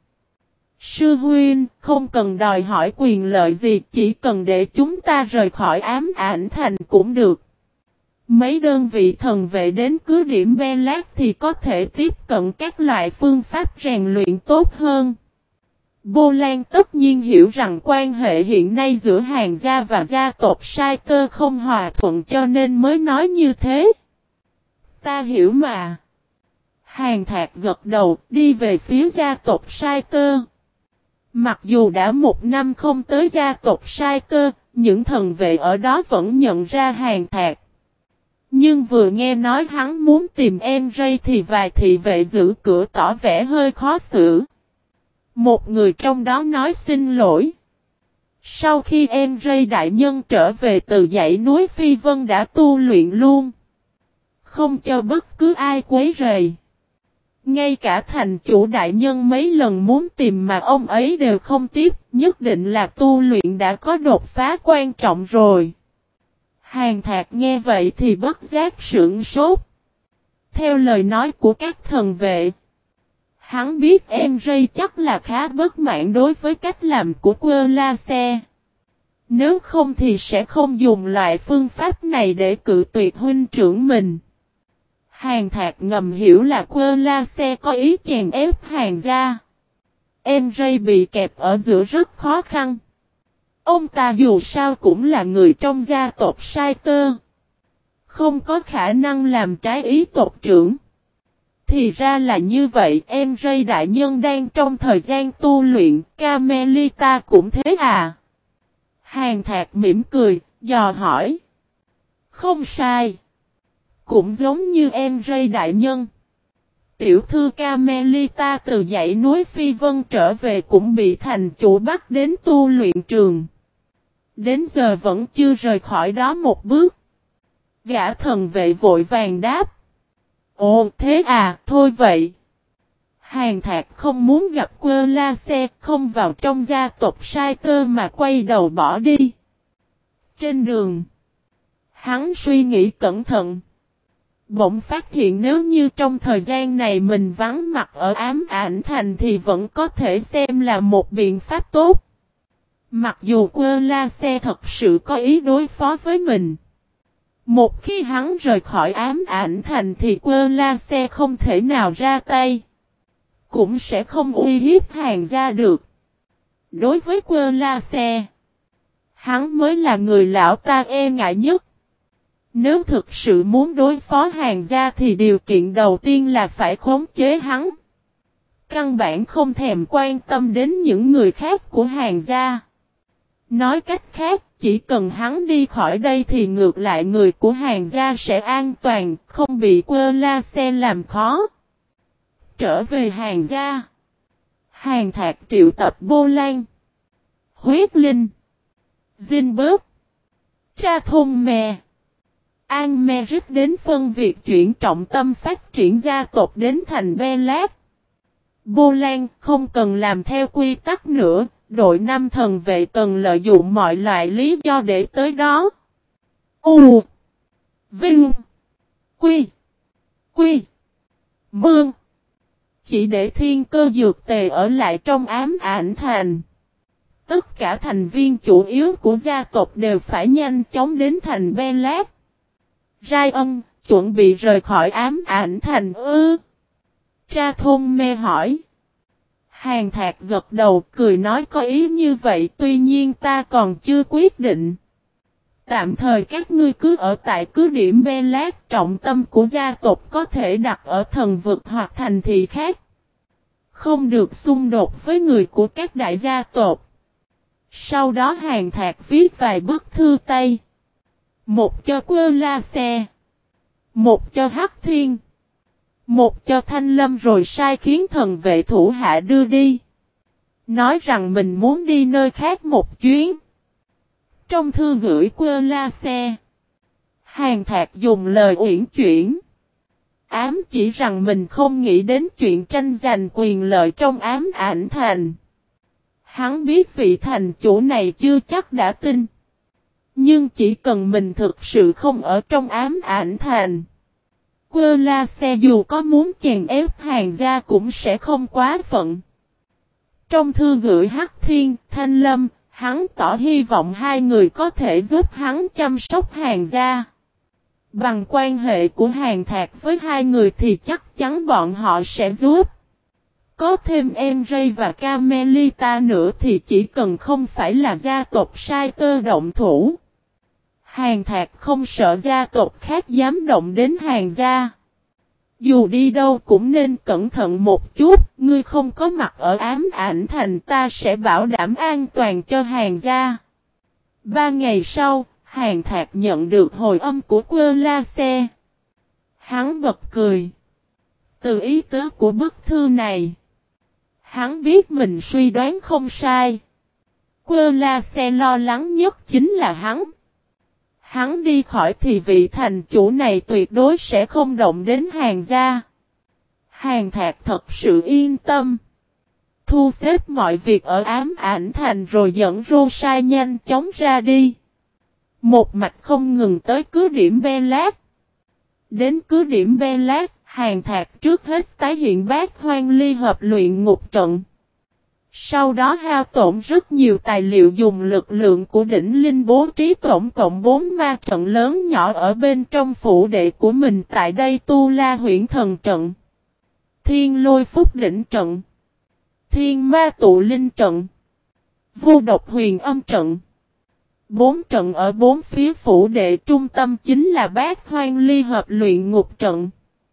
Sư huynh, không cần đòi hỏi quyền lợi gì, chỉ cần để chúng ta rời khỏi ám ảnh thành cũng được. Mấy đơn vị thần vệ đến cứ điểm Be Lát thì có thể tiếp cận các loại phương pháp rèn luyện tốt hơn. Bô Lan tất nhiên hiểu rằng quan hệ hiện nay giữa Hàn gia và gia tộc Sai Tơ không hòa thuận cho nên mới nói như thế. Ta hiểu mà. Hàn Thạc gật đầu đi về phía gia tộc Sai Tơ. Mặc dù đã 1 năm không tới gia tộc Sai Tơ, những thần vệ ở đó vẫn nhận ra Hàn Thạc. Nhưng vừa nghe nói hắn muốn tìm em Ray thì vài thị vệ giữ cửa tỏ vẻ hơi khó xử. Một người trong đó nói xin lỗi. Sau khi em Ray đại nhân trở về từ dãy núi Phi Vân đã tu luyện luôn. Không cho bất cứ ai quấy rầy. Ngay cả thành chủ đại nhân mấy lần muốn tìm mà ông ấy đều không tiếp, nhất định là tu luyện đã có đột phá quan trọng rồi. Hàn Thạc nghe vậy thì bất giác sửng sốt. Theo lời nói của các thần vệ, hắn biết em Ray chắc là khá bất mãn đối với cách làm của quơ la xe. Nếu không thì sẽ không dùng loại phương pháp này để cự tuyệt huynh trưởng mình. Hàn Thạc ngầm hiểu là quơ la xe có ý chèn ép Hàn gia. Em Ray bị kẹp ở giữa rất khó khăn. Ông ta dù sao cũng là người trong gia tộc Sai Tơ. Không có khả năng làm trái ý tộc trưởng. Thì ra là như vậy, em Ray đại nhân đang trong thời gian tu luyện, Carmelita cũng thế à? Hàn Thạc mỉm cười, dò hỏi. Không sai. Cũng giống như em Ray đại nhân. Tiểu thư Carmelita từ dãy núi Phi Vân trở về cũng bị thành chủ bắt đến tu luyện trường. Đến giờ vẫn chưa rời khỏi đó một bước. Gã thần vệ vội vàng đáp. Ồ thế à, thôi vậy. Hàn Thạc không muốn gặp quơ la xe, không vào trong gia tộc Sai Tơ mà quay đầu bỏ đi. Trên đường, hắn suy nghĩ cẩn thận. Bỗng phát hiện nếu như trong thời gian này mình vắng mặt ở ám ảnh thành thì vẫn có thể xem là một biện pháp tốt. Mặc dù quơ la xe thật sự có ý đối phó với mình. Một khi hắn rời khỏi ám ảnh thành thì quơ la xe không thể nào ra tay. Cũng sẽ không uy hiếp Hàn gia được. Đối với quơ la xe, Hắn mới là người lão ta e ngại nhất. Nếu thực sự muốn đối phó Hàn gia thì điều kiện đầu tiên là phải khống chế hắn. Căn bản không thèm quan tâm đến những người khác của Hàn gia. Nói cách khác, chỉ cần hắn đi khỏi đây thì ngược lại người của Hàn gia sẽ an toàn, không bị Quơ La Xe làm khó. Trở về Hàn gia, Hàn Thạc triệu tập Bô Lan, Huyết Linh, Dinh Bớt, Tra Thôn Mè, An Me rít đến phân việc chuyển trọng tâm phát triển gia tộc đến thành Be Lát. Bô Lan không cần làm theo quy tắc nữa, đội 5 thần vệ cần lợi dụng mọi loại lý do để tới đó. U Vinh Quy Quy Mương chỉ để Thiên Cơ Dược Tề ở lại trong Ám Ảnh Thành. Tất cả thành viên chủ yếu của gia tộc đều phải nhanh chóng đến thành Be Lát. Rai Ân, chuẩn bị rời khỏi Ám Ảnh Thành ư? Tra Thôn Me hỏi. Hàn Thạc gật đầu cười nói có ý như vậy, tuy nhiên ta còn chưa quyết định. Tạm thời các ngươi cứ ở tại cứ điểm Be Lát, trọng tâm của gia tộc có thể đặt ở thần vực hoặc thành thị khác. Không được xung đột với người của các đại gia tộc. Sau đó Hàn Thạc viết vài bức thư tay. Một cho Quơ La Xe, một cho Hắc Thiên, một cho Thanh Lâm, rồi sai khiến thần vệ thủ hạ đưa đi. Nói rằng mình muốn đi nơi khác một chuyến. Trong thư gửi Quơ La Xe, Hàn Thạc dùng lời uyển chuyển, ám chỉ rằng mình không nghĩ đến chuyện tranh giành quyền lợi trong Ám Ảnh Thành. Hắn biết vị thành chủ này chưa chắc đã tin. Nhưng chỉ cần mình thực sự không ở trong Ám Ảnh Thành, Quơ La Xe dù có muốn chèn ép Hàn gia cũng sẽ không quá phận. Trong thư gửi Hắc Thiên, Thanh Lâm, hắn tỏ hy vọng hai người có thể giúp hắn chăm sóc Hàn gia. Bằng quan hệ của Hàn Thạc với hai người thì chắc chắn bọn họ sẽ giúp. Có thêm Enray và Camelita nữa thì chỉ cần không phải là gia tộc sai tơ động thủ. Hàn Thạc không sợ gia tộc khác dám động đến Hàn gia. Dù đi đâu cũng nên cẩn thận một chút, ngươi không có mặt ở Ám Ảnh Thành ta sẽ bảo đảm an toàn cho Hàn gia. 3 ngày sau, Hàn Thạc nhận được hồi âm của Quơ La Xe. Hắn bật cười. Từ ý tứ của bức thư này, hắn biết mình suy đoán không sai. Quơ La Xe lo lắng nhất chính là hắn. Hắn đi khỏi thì vị thành chủ này tuyệt đối sẽ không động đến Hàn gia. Hàn Thạc thật sự yên tâm. Thu xếp mọi việc ở Ám Ảnh Thành rồi dẫn Rosai nhanh chóng ra đi. Một mạch không ngừng tới cứ điểm Be Lát. Đến cứ điểm Be Lát, Hàn Thạc trước hết tái hiện Bát Hoang Ly hợp luyện ngục trận. Sau đó hao tổn rất nhiều tài liệu dùng lực lượng của đỉnh linh bố trí tổng cộng 4 ma trận lớn nhỏ ở bên trong phủ đệ của mình, tại đây Tu La Huyễn Thần trận, Thiên Lôi Phúc Đỉnh trận, Thiên Ma Tụ Linh trận, Vô Độc Huyền Âm trận. 4 trận ở 4 phía phủ đệ, trung tâm chính là Bát Hoang Ly hợp luyện ngục trận.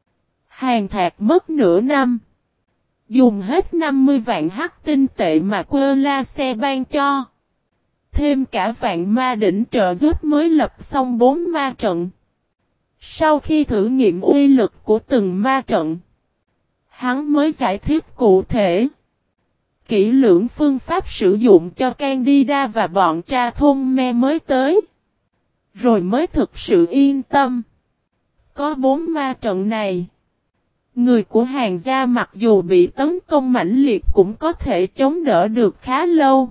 Hàn Thạc mất nửa năm, dùng hết 50 vạn hắc tinh tệ mà Quơ La Xe ban cho. Thêm cả vạn ma đỉnh trợ giúp mới lập xong 4 ma trận. Sau khi thử nghiệm uy lực của từng ma trận, hắn mới giải thích cụ thể, kỹ lưỡng phương pháp sử dụng cho Candida và bọn Tra Thôn Me mới tới. Rồi mới thực sự yên tâm. Có 4 ma trận này, người của Hàn gia mặc dù bị tấn công mãnh liệt cũng có thể chống đỡ được khá lâu.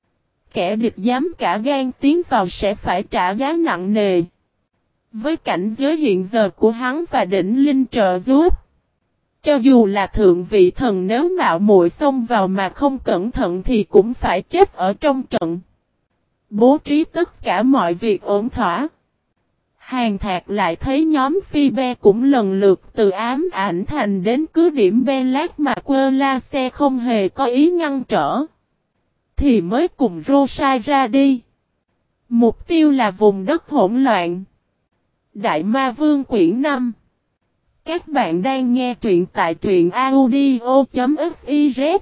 Kẻ địch dám cả gan tiến vào sẽ phải trả giá nặng nề. Với cảnh giới hiện giờ của hắn và đỉnh linh trợ giúp, cho dù là thượng vị thần nếu mạo muội xông vào mà không cẩn thận thì cũng phải chết ở trong trận. Bố trí tất cả mọi việc ổn thỏa, Hàn Thạc lại thấy nhóm Phi Be cũng lần lượt từ Ám Ảnh Thành đến cứ điểm Be Lát mà Quơ La Xe không hề có ý ngăn trở, thì mới cùng Rosai ra đi. Mục tiêu là vùng đất hỗn loạn. Đại Ma Vương quyển 5. Các bạn đang nghe truyện tại truyện audio.fiz.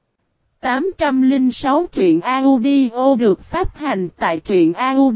806 truyện audio được phát hành tại truyện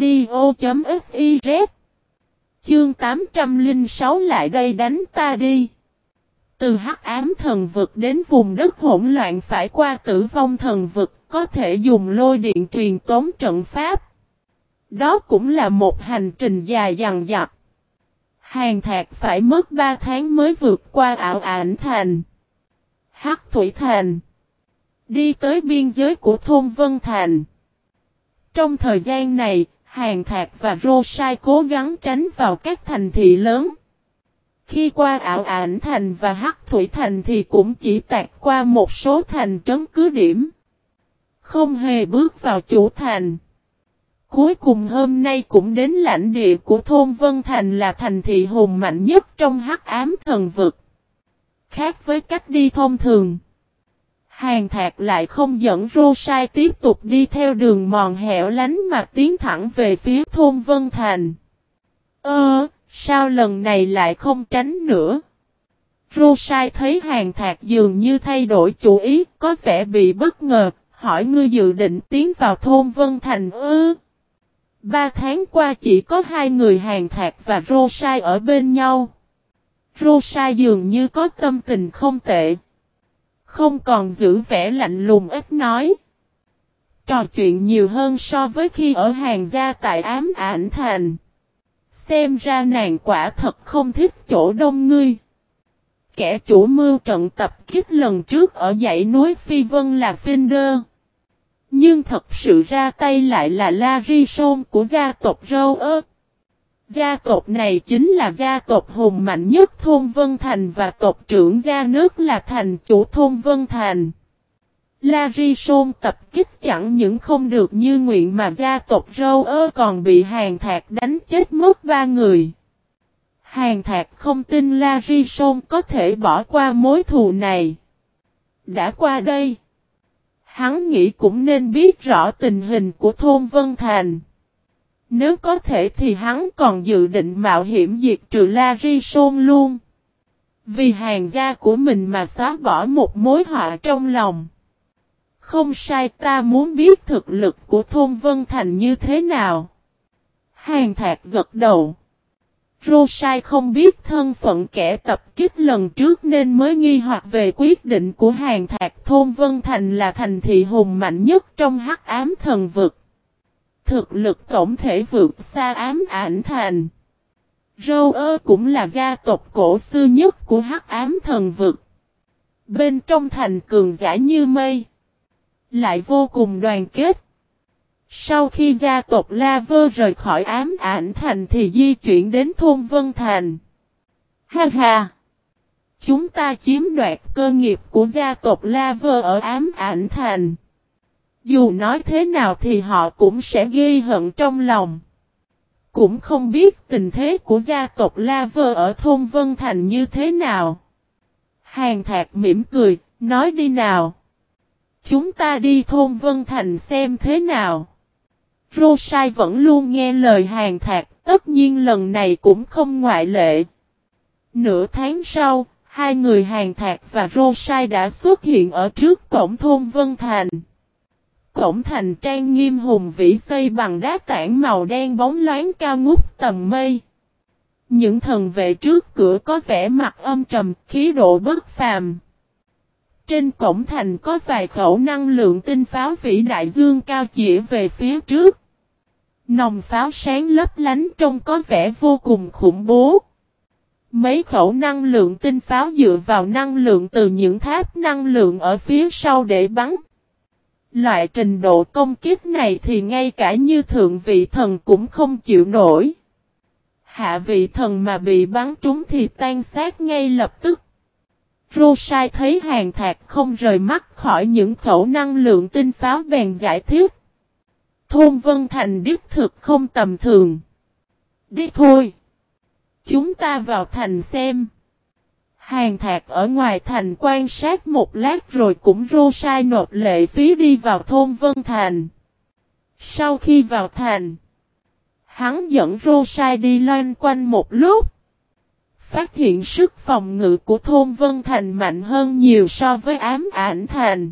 audio.fiz. Chương 806 lại đây đánh ta đi. Từ hắc ám thần vực đến vùng đất hỗn loạn phải qua tử vong thần vực, có thể dùng lôi điện truyền tống trận pháp. Đó cũng là một hành trình dài dằng dặc. Hàn Thạc phải mất 3 tháng mới vượt qua Ảo Ảnh Thành, Hắc Thủy Thành, đi tới biên giới của thôn Vân Thành. Trong thời gian này, Hàn Thạc và Rosai cố gắng tránh vào các thành thị lớn. Khi qua Ảo Ảnh Thành và Hắc Thủy Thành thì cũng chỉ tạt qua một số thành trấn cứ điểm, không hề bước vào chủ thành. Cuối cùng hôm nay cũng đến lãnh địa của thôn Vân Thành, là thành thị hùng mạnh nhất trong hắc ám thần vực. Khác với cách đi thông thường, Hàn Thạc lại không dẫn Rosai tiếp tục đi theo đường mòn hẻo lánh mà tiến thẳng về phía thôn Vân Thành. Sao lần này lại không tránh nữa? Rosai thấy Hàn Thạc dường như thay đổi chủ ý, có vẻ bị bất ngờ, hỏi: ngươi dự định tiến vào thôn Vân Thành ư? 3 tháng qua chỉ có 2 người Hàn Thạc và Rosai ở bên nhau. Rosai dường như có tâm tình không tệ, không còn giữ vẻ lạnh lùng ít nói, trò chuyện nhiều hơn so với khi ở Hàn gia tại Ám Ảnh Thành. Xem ra nàng quả thật không thích chỗ đông ngươi. Kẻ chủ mưu trận tập kích lần trước ở dãy núi Phi Vân là Finder, nhưng thật sự ra tay lại là Larison của gia tộc Râu ớt. Gia tộc này chính là gia tộc hùng mạnh nhất thôn Vân Thành và tộc trưởng gia nước là thành chủ thôn Vân Thành. Larison tập kích chẳng những không được như nguyện mà gia tộc Râu ớt còn bị Hàn Thạc đánh chết mất 3 người. Hàn Thạc không tin Larison có thể bỏ qua mối thù này. Đã qua đây, hắn nghĩ cũng nên biết rõ tình hình của thôn Vân Thành. Nếu có thể thì hắn còn dự định mạo hiểm diệt trừ Larison luôn. Vì Hàn gia của mình mà xóa bỏ một mối họa trong lòng. Không sai, ta muốn biết thực lực của thôn Vân Thành như thế nào. Hàn Thạc gật đầu. Rosai không biết thân phận kẻ tập kích lần trước nên mới nghi hoặc về quyết định của Hàn Thạc. Thôn Vân Thành là thành thị hùng mạnh nhất trong hắc ám thần vực. Thực lực tổng thể vượt xa Ám Ảnh Thành. Râu ơ cũng là gia tộc cổ xưa nhất của hắc ám thần vực. Bên trong thành cường giả như mây, lại vô cùng đoàn kết. Sau khi gia tộc La Vơ rời khỏi Ám Ảnh Thành thì di chuyển đến thôn Vân Thành. Ha ha! Chúng ta chiếm đoạt cơ nghiệp của gia tộc La Vơ ở Ám Ảnh Thành. Dù nói thế nào thì họ cũng sẽ ghi hận trong lòng. Cũng không biết tình thế của gia tộc La Vơ ở thôn Vân Thành như thế nào. Hàn Thạc mỉm cười, nói: đi nào. Chúng ta đi thôn Vân Thành xem thế nào. Rosai vẫn luôn nghe lời Hàn Thạc, tất nhiên lần này cũng không ngoại lệ. Nửa tháng sau, 2 người Hàn Thạc và Rosai đã xuất hiện ở trước cổng thôn Vân Thành. Cổng thành trang nghiêm hùng vĩ xây bằng đá tảng màu đen bóng loáng cao ngút tầm mây. Những thần vệ trước cửa có vẻ mặt âm trầm, khí độ bất phàm. Trên cổng thành có vài khẩu năng lượng tinh pháo vĩ đại dương cao chĩa về phía trước. Nòng pháo sáng lấp lánh trông có vẻ vô cùng khủng bố. Mấy khẩu năng lượng tinh pháo dựa vào năng lượng từ những tháp năng lượng ở phía sau để bắn. Loại trình độ công kích này thì ngay cả như thượng vị thần cũng không chịu nổi. Hạ vị thần mà bị bắn trúng thì tan xác ngay lập tức. Rosai thấy Hàn Thạc không rời mắt khỏi những khẩu năng lượng tinh pháo bèn giải thích. Thôn Vân Thành đích thực không tầm thường. Đi thôi. Chúng ta vào thành xem. Hàn Thạc ở ngoài thành quan sát một lát rồi cũng Rosai nộp lệ phí đi vào thôn Vân Thành. Sau khi vào thành, Hắn dẫn Rosai đi loanh quanh một lúc. Phát hiện sức phòng ngự của thôn Vân Thành mạnh hơn nhiều so với ám ảnh thành.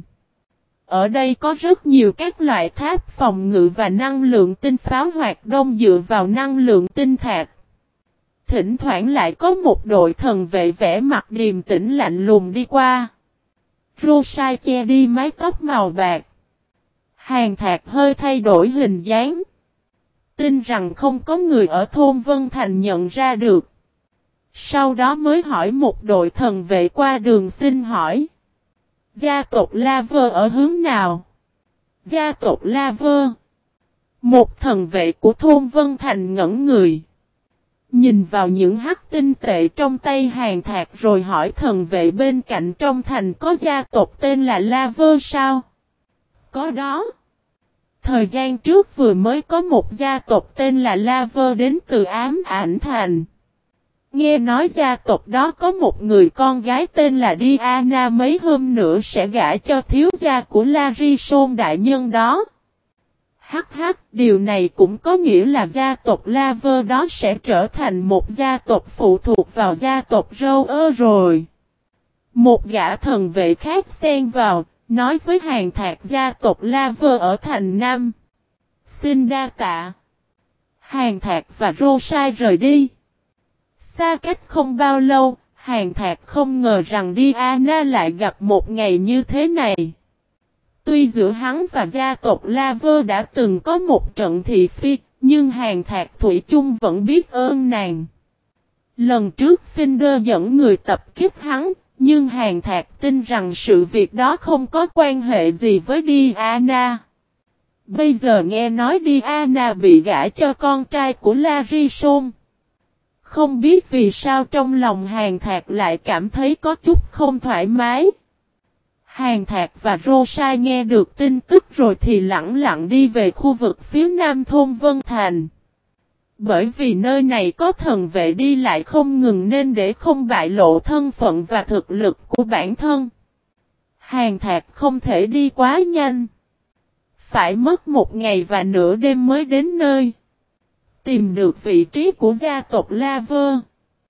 Ở đây có rất nhiều các loại tháp phòng ngự và năng lượng tinh pháo hoạt động dựa vào năng lượng tinh thạch. Thỉnh thoảng lại có một đội thần vệ vẻ mặt điềm tĩnh lạnh lùng đi qua. Rosai che đi mái tóc màu bạc. Hàng Thạc hơi thay đổi hình dáng. Tin rằng không có người ở thôn Vân Thành nhận ra được. Sau đó mới hỏi một đội thần vệ qua đường xin hỏi. Gia tộc La Vơ ở hướng nào? Gia tộc La Vơ. Một thần vệ của thôn Vân Thành ngẩn người. Nhìn vào những hắc tinh tệ trong tay Hàng Thạc rồi hỏi thần vệ bên cạnh trong thành có gia tộc tên là La Vơ sao? Có đó. Thời gian trước vừa mới có một gia tộc tên là La Vơ đến từ ám ảnh thành. Nghe nói gia tộc đó có một người con gái tên là Diana mấy hôm nữa sẽ gả cho thiếu gia của Larison đại nhân đó. Hắc hắc, điều này cũng có nghĩa là gia tộc La Vơ đó sẽ trở thành một gia tộc phụ thuộc vào gia tộc Râu ơ rồi. Một gã thần vệ khác xen vào, nói với Hàng Thạc gia tộc La Vơ ở thành Nam. Xin đa tạ. Hàng Thạc và Rosai rời đi. Xa cách không bao lâu, Hàng Thạc không ngờ rằng Diana lại gặp một ngày như thế này. Tuy giữa hắn và gia tộc La Vơ đã từng có một trận thị phi, nhưng Hàng Thạc thủy chung vẫn biết ơn nàng. Lần trước Finder dẫn người tập kích hắn, nhưng Hàng Thạc tin rằng sự việc đó không có quan hệ gì với Diana. Bây giờ nghe nói Diana bị gả cho con trai của Larison. Không biết vì sao trong lòng Hàng Thạc lại cảm thấy có chút không thoải mái. Hàng Thạc và Rosai nghe được tin tức rồi thì lặng lặng đi về khu vực phía nam thôn Vân Thành. Bởi vì nơi này có thần vệ đi lại không ngừng nên để không bại lộ thân phận và thực lực của bản thân. Hàng Thạc không thể đi quá nhanh. Phải mất một ngày và nửa đêm mới đến nơi. Tìm được vị trí của gia tộc La Vơ.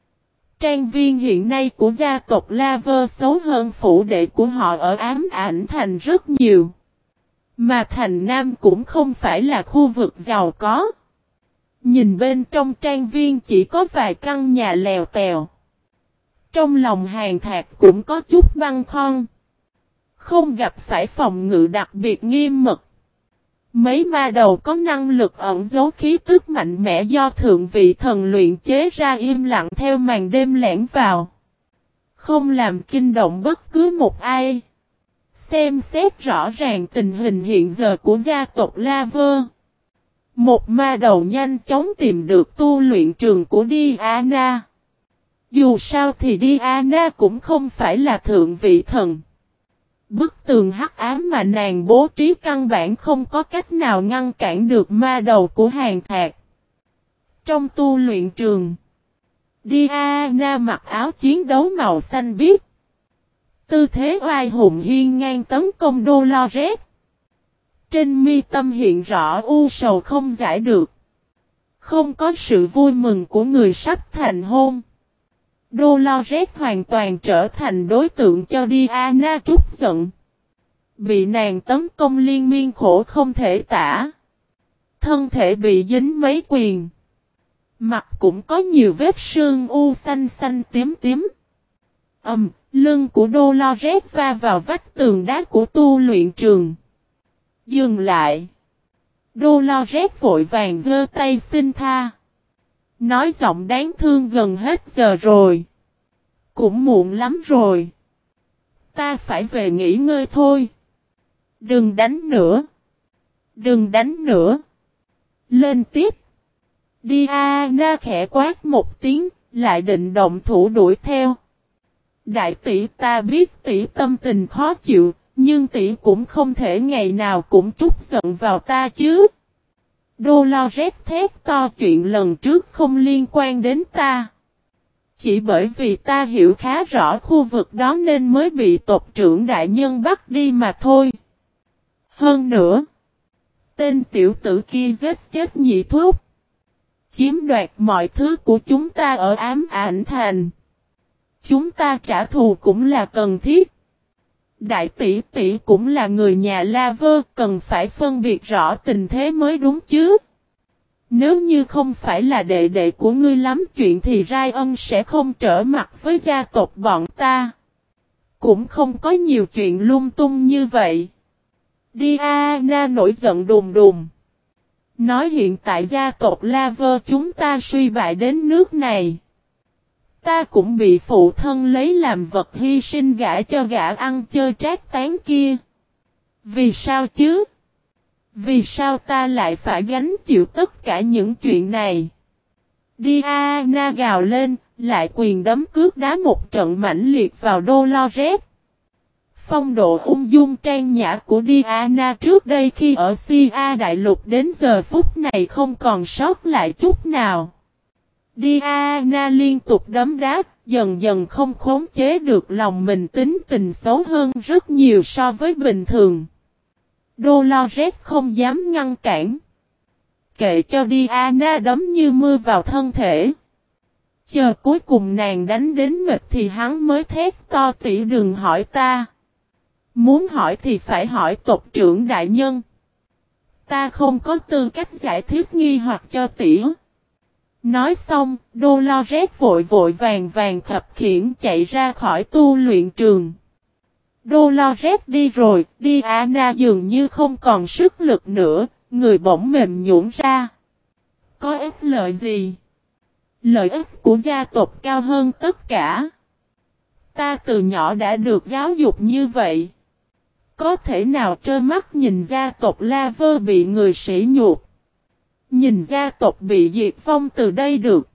Trang viên hiện nay của gia tộc La Vơ xấu hơn phủ đệ của họ ở ám ảnh thành rất nhiều. Mà thành Nam cũng không phải là khu vực giàu có. Nhìn bên trong trang viên chỉ có vài căn nhà lèo tèo. Trong lòng Hàng Thạc cũng có chút băn khoăn. Không gặp phải phòng ngự đặc biệt nghiêm mật. Mấy ma đầu có năng lực ẩn giấu khí tức mạnh mẽ do thượng vị thần luyện chế ra im lặng theo màn đêm lẻn vào. Không làm kinh động bất cứ một ai. Xem xét rõ ràng tình hình hiện giờ của gia tộc La Vơ. Một ma đầu nhanh chóng tìm được tu luyện trường của Diana. Dù sao thì Diana cũng không phải là thượng vị thần. Bức tường hắc ám mà nàng bố trí căn bản không có cách nào ngăn cản được ma đầu của Hàng Thạc. Trong tu luyện trường, Diana mặc áo chiến đấu màu xanh biếc. Tư thế oai hùng hiên ngang tấn công Dolores. Trên mi tâm hiện rõ u sầu không giải được. Không có sự vui mừng của người sắp thành hôn. Dolores hoàn toàn trở thành đối tượng cho Diana trút giận. Bị nàng tấn công liên miên khổ không thể tả. Thân thể bị dính mấy quyền. Mặt cũng có nhiều vết sương u xanh xanh tím tím. Lưng của Dolores va vào vách tường đá của tu luyện trường. Dừng lại. Dolores vội vàng giơ tay xin tha. Nói giọng đáng thương gần hết giờ rồi. Cũng muộn lắm rồi. Ta phải về nghỉ ngơi thôi. Đừng đánh nữa. Đừng đánh nữa. Lên tiếp. Diana khẽ quát một tiếng, lại định động thủ đuổi theo. Đại tỷ, ta biết tỷ tâm tình khó chịu, nhưng tỷ cũng không thể ngày nào cũng trút giận vào ta chứ. Dolores thét to, chuyện lần trước không liên quan đến ta. Chỉ bởi vì ta hiểu khá rõ khu vực đó nên mới bị tộc trưởng đại nhân bắt đi mà thôi. Hơn nữa, tên tiểu tử kia giết chết nhị thúc. Chiếm đoạt mọi thứ của chúng ta ở Ám Ảnh Thành. Chúng ta trả thù cũng là cần thiết. Đại tỷ tỷ cũng là người nhà La Vơ, cần phải phân biệt rõ tình thế mới đúng chứ. Nếu như không phải là đệ đệ của ngươi lắm chuyện thì Rai Ân sẽ không trở mặt với gia tộc bọn ta. Cũng không có nhiều chuyện lung tung như vậy. Diana nổi giận đùng đùng. Nói hiện tại gia tộc La Vơ chúng ta suy bại đến nước này. Ta cũng bị phụ thân lấy làm vật hy sinh gả cho gã ăn chơi trác tán kia. Vì sao chứ? Vì sao ta lại phải gánh chịu tất cả những chuyện này? Diana gào lên, lại quyền đấm cước đá một trận mãnh liệt vào Dolores. Phong độ ung dung trang nhã của Diana trước đây khi ở Sia Đại Lục đến giờ phút này không còn sót lại chút nào. Diana liên tục đấm đá, dần dần không khống chế được lòng mình, tính tình xấu hơn rất nhiều so với bình thường. Dolores không dám ngăn cản. Kệ cho Diana đấm như mưa vào thân thể. Chờ cuối cùng nàng đánh đến mệt thì hắn mới thét to, tỷ đừng hỏi ta. Muốn hỏi thì phải hỏi tộc trưởng đại nhân. Ta không có tư cách giải thích nghi hoặc cho tỷ. Nói xong, Dolores vội vội vàng vàng khập khiễng chạy ra khỏi tu luyện trường. Dolores đi rồi, Diana dường như không còn sức lực nữa, người bỗng mềm nhũn ra. Có ích lợi gì? Lợi ích của gia tộc cao hơn tất cả. Ta từ nhỏ đã được giáo dục như vậy. Có thể nào trơ mắt nhìn gia tộc La Vơ bị người sỉ nhục? Nhìn gia tộc bị diệt vong từ đây được.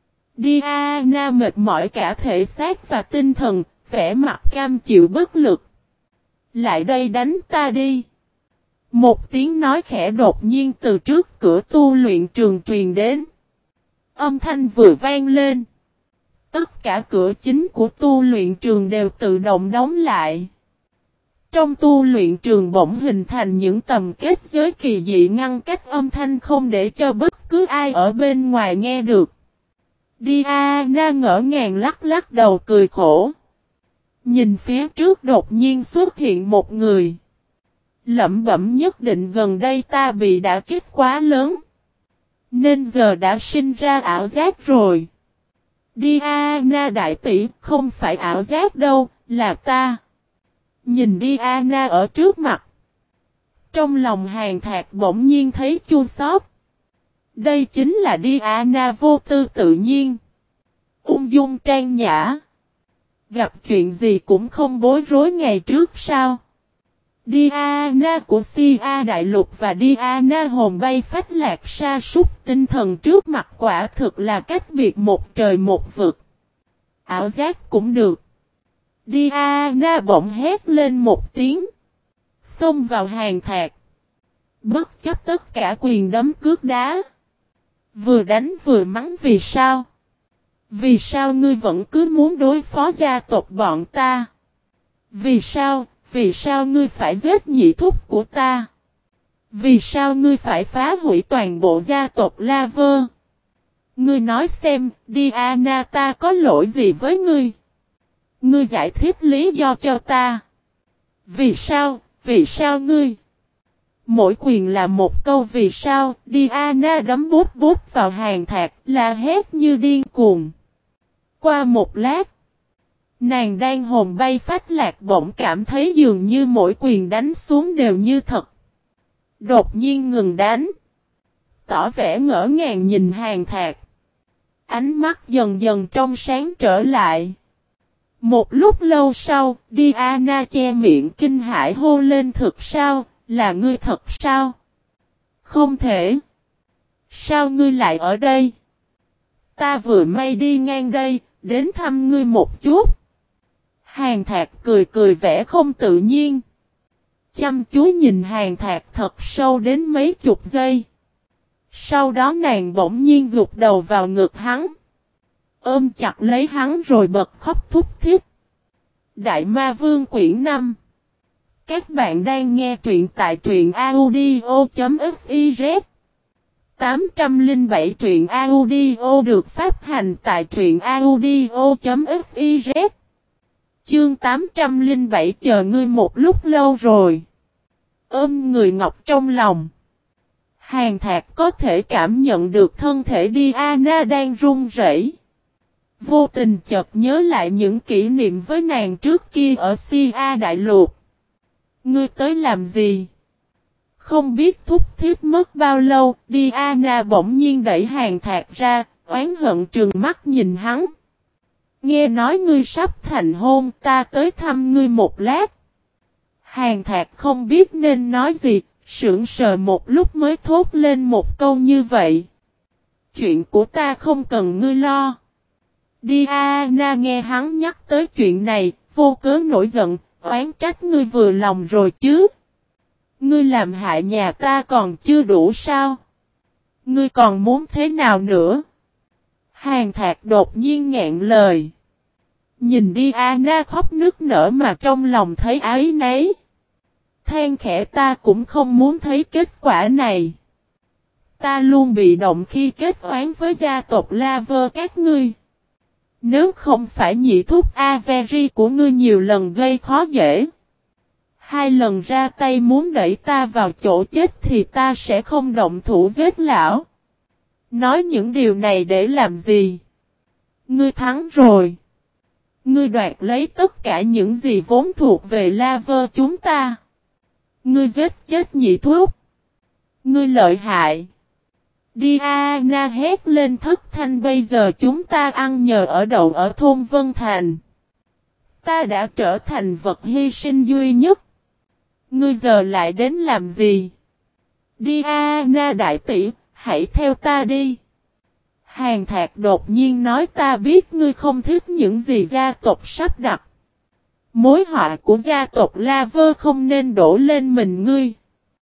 Diana mệt mỏi cả thể xác và tinh thần, vẻ mặt cam chịu bất lực. Lại đây đánh ta đi. Một tiếng nói khẽ đột nhiên từ trước cửa tu luyện trường truyền đến. Âm thanh vừa vang lên. Tất cả cửa chính của tu luyện trường đều tự động đóng lại. Trong tu luyện trường bỗng hình thành những tầm kết giới kỳ dị ngăn cách âm thanh không để cho bất cứ ai ở bên ngoài nghe được. Diana ngỡ ngàng lắc lắc đầu cười khổ. Nhìn phía trước đột nhiên xuất hiện một người. Lẩm bẩm nhất định gần đây ta bị đả kích quá lớn. Nên giờ đã sinh ra ảo giác rồi. Diana đại tỷ, không phải ảo giác đâu, là ta. Nhìn Diana ở trước mặt. Trong lòng Hàn Thạc bỗng nhiên thấy chua xót. Đây chính là Diana vô tư tự nhiên. Ung dung trang nhã. Gặp chuyện gì cũng không bối rối ngày trước sao. Diana của Sia Đại Lục và Diana hồn bay phách lạc sa sút tinh thần trước mặt quả thực là cách biệt một trời một vực. Ảo giác cũng được. Diana bỗng hét lên một tiếng. Xông vào Hàn Thạc. Bất chấp tất cả quyền đấm cước đá. Vừa đánh vừa mắng vì sao? Vì sao ngươi vẫn cứ muốn đối phó gia tộc bọn ta? Vì sao? Vì sao ngươi phải giết nhị thúc của ta? Vì sao ngươi phải phá hủy toàn bộ gia tộc La Vơ? Ngươi nói xem, Diana ta có lỗi gì với ngươi? Ngươi giải thích lý do cho ta. Vì sao? Vì sao ngươi? Mỗi quyền là một câu vì sao, Diana đấm bút bút vào Hàn Thạc, la hét như điên cuồng. Qua một lát, nàng đang hồn bay phách lạc bỗng cảm thấy dường như mỗi quyền đánh xuống đều như thật. Đột nhiên ngừng đánh. Tỏ vẻ ngỡ ngàng nhìn Hàn Thạc. Ánh mắt dần dần trong sáng trở lại. Một lúc lâu sau, Diana che miệng kinh hãi hô lên thực sao, là ngươi thật sao? Không thể. Sao ngươi lại ở đây? Ta vừa may đi ngang đây, đến thăm ngươi một chút. Hàn Thạc cười cười vẻ không tự nhiên. Chăm chú nhìn Hàn Thạc thật sâu đến mấy chục giây. Sau đó nàng bỗng nhiên gục đầu vào ngực hắn. Ôm chặt lấy hắn rồi bật khóc thút thít. Đại Ma Vương quyển 5. Các bạn đang nghe truyện tại truyện audio.fiz. 807 truyện audio được phát hành tại truyện audio.fiz. Chương 807 chờ ngươi một lúc lâu rồi. Ôm người ngọc trong lòng. Hàn Thạc có thể cảm nhận được thân thể Diana đang run rẩy. Vô tình chợt nhớ lại những kỷ niệm với nàng trước kia ở Sia Đại Lục. Ngươi tới làm gì? Không biết thúc thiết mất bao lâu, Diana bỗng nhiên đẩy Hàn Thạc ra, oán hận trừng mắt nhìn hắn. Nghe nói ngươi sắp thành hôn, ta tới thăm ngươi một lát. Hàn Thạc không biết nên nói gì, sững sờ một lúc mới thốt lên một câu như vậy. Chuyện của ta không cần ngươi lo. Diana nghe hắn nhắc tới chuyện này, vô cớ nổi giận, oán trách ngươi vừa lòng rồi chứ. Ngươi làm hại nhà ta còn chưa đủ sao? Ngươi còn muốn thế nào nữa? Hàn Thạc đột nhiên nghẹn lời. Nhìn Diana khóc nức nở mà trong lòng thấy áy náy. Than khẽ ta cũng không muốn thấy kết quả này. Ta luôn bị động khi kết oán với gia tộc Laver các ngươi. Nếu không phải nhị thúc Avery của ngươi nhiều lần gây khó dễ. 2 lần ra tay muốn đẩy ta vào chỗ chết thì ta sẽ không động thủ giết lão. Nói những điều này để làm gì? Ngươi thắng rồi. Ngươi đoạt lấy tất cả những gì vốn thuộc về Laver chúng ta. Ngươi giết chết nhị thúc. Ngươi lợi hại. Diana hét lên thất thanh bây giờ chúng ta ăn nhờ ở đậu ở thôn Vân Thành. Ta đã trở thành vật hy sinh duy nhất. Ngươi giờ lại đến làm gì? Diana đại tỷ, hãy theo ta đi. Hàn Thạc đột nhiên nói ta biết ngươi không thích những gì gia tộc sắp đặt. Mối họa của gia tộc Laver không nên đổ lên mình ngươi.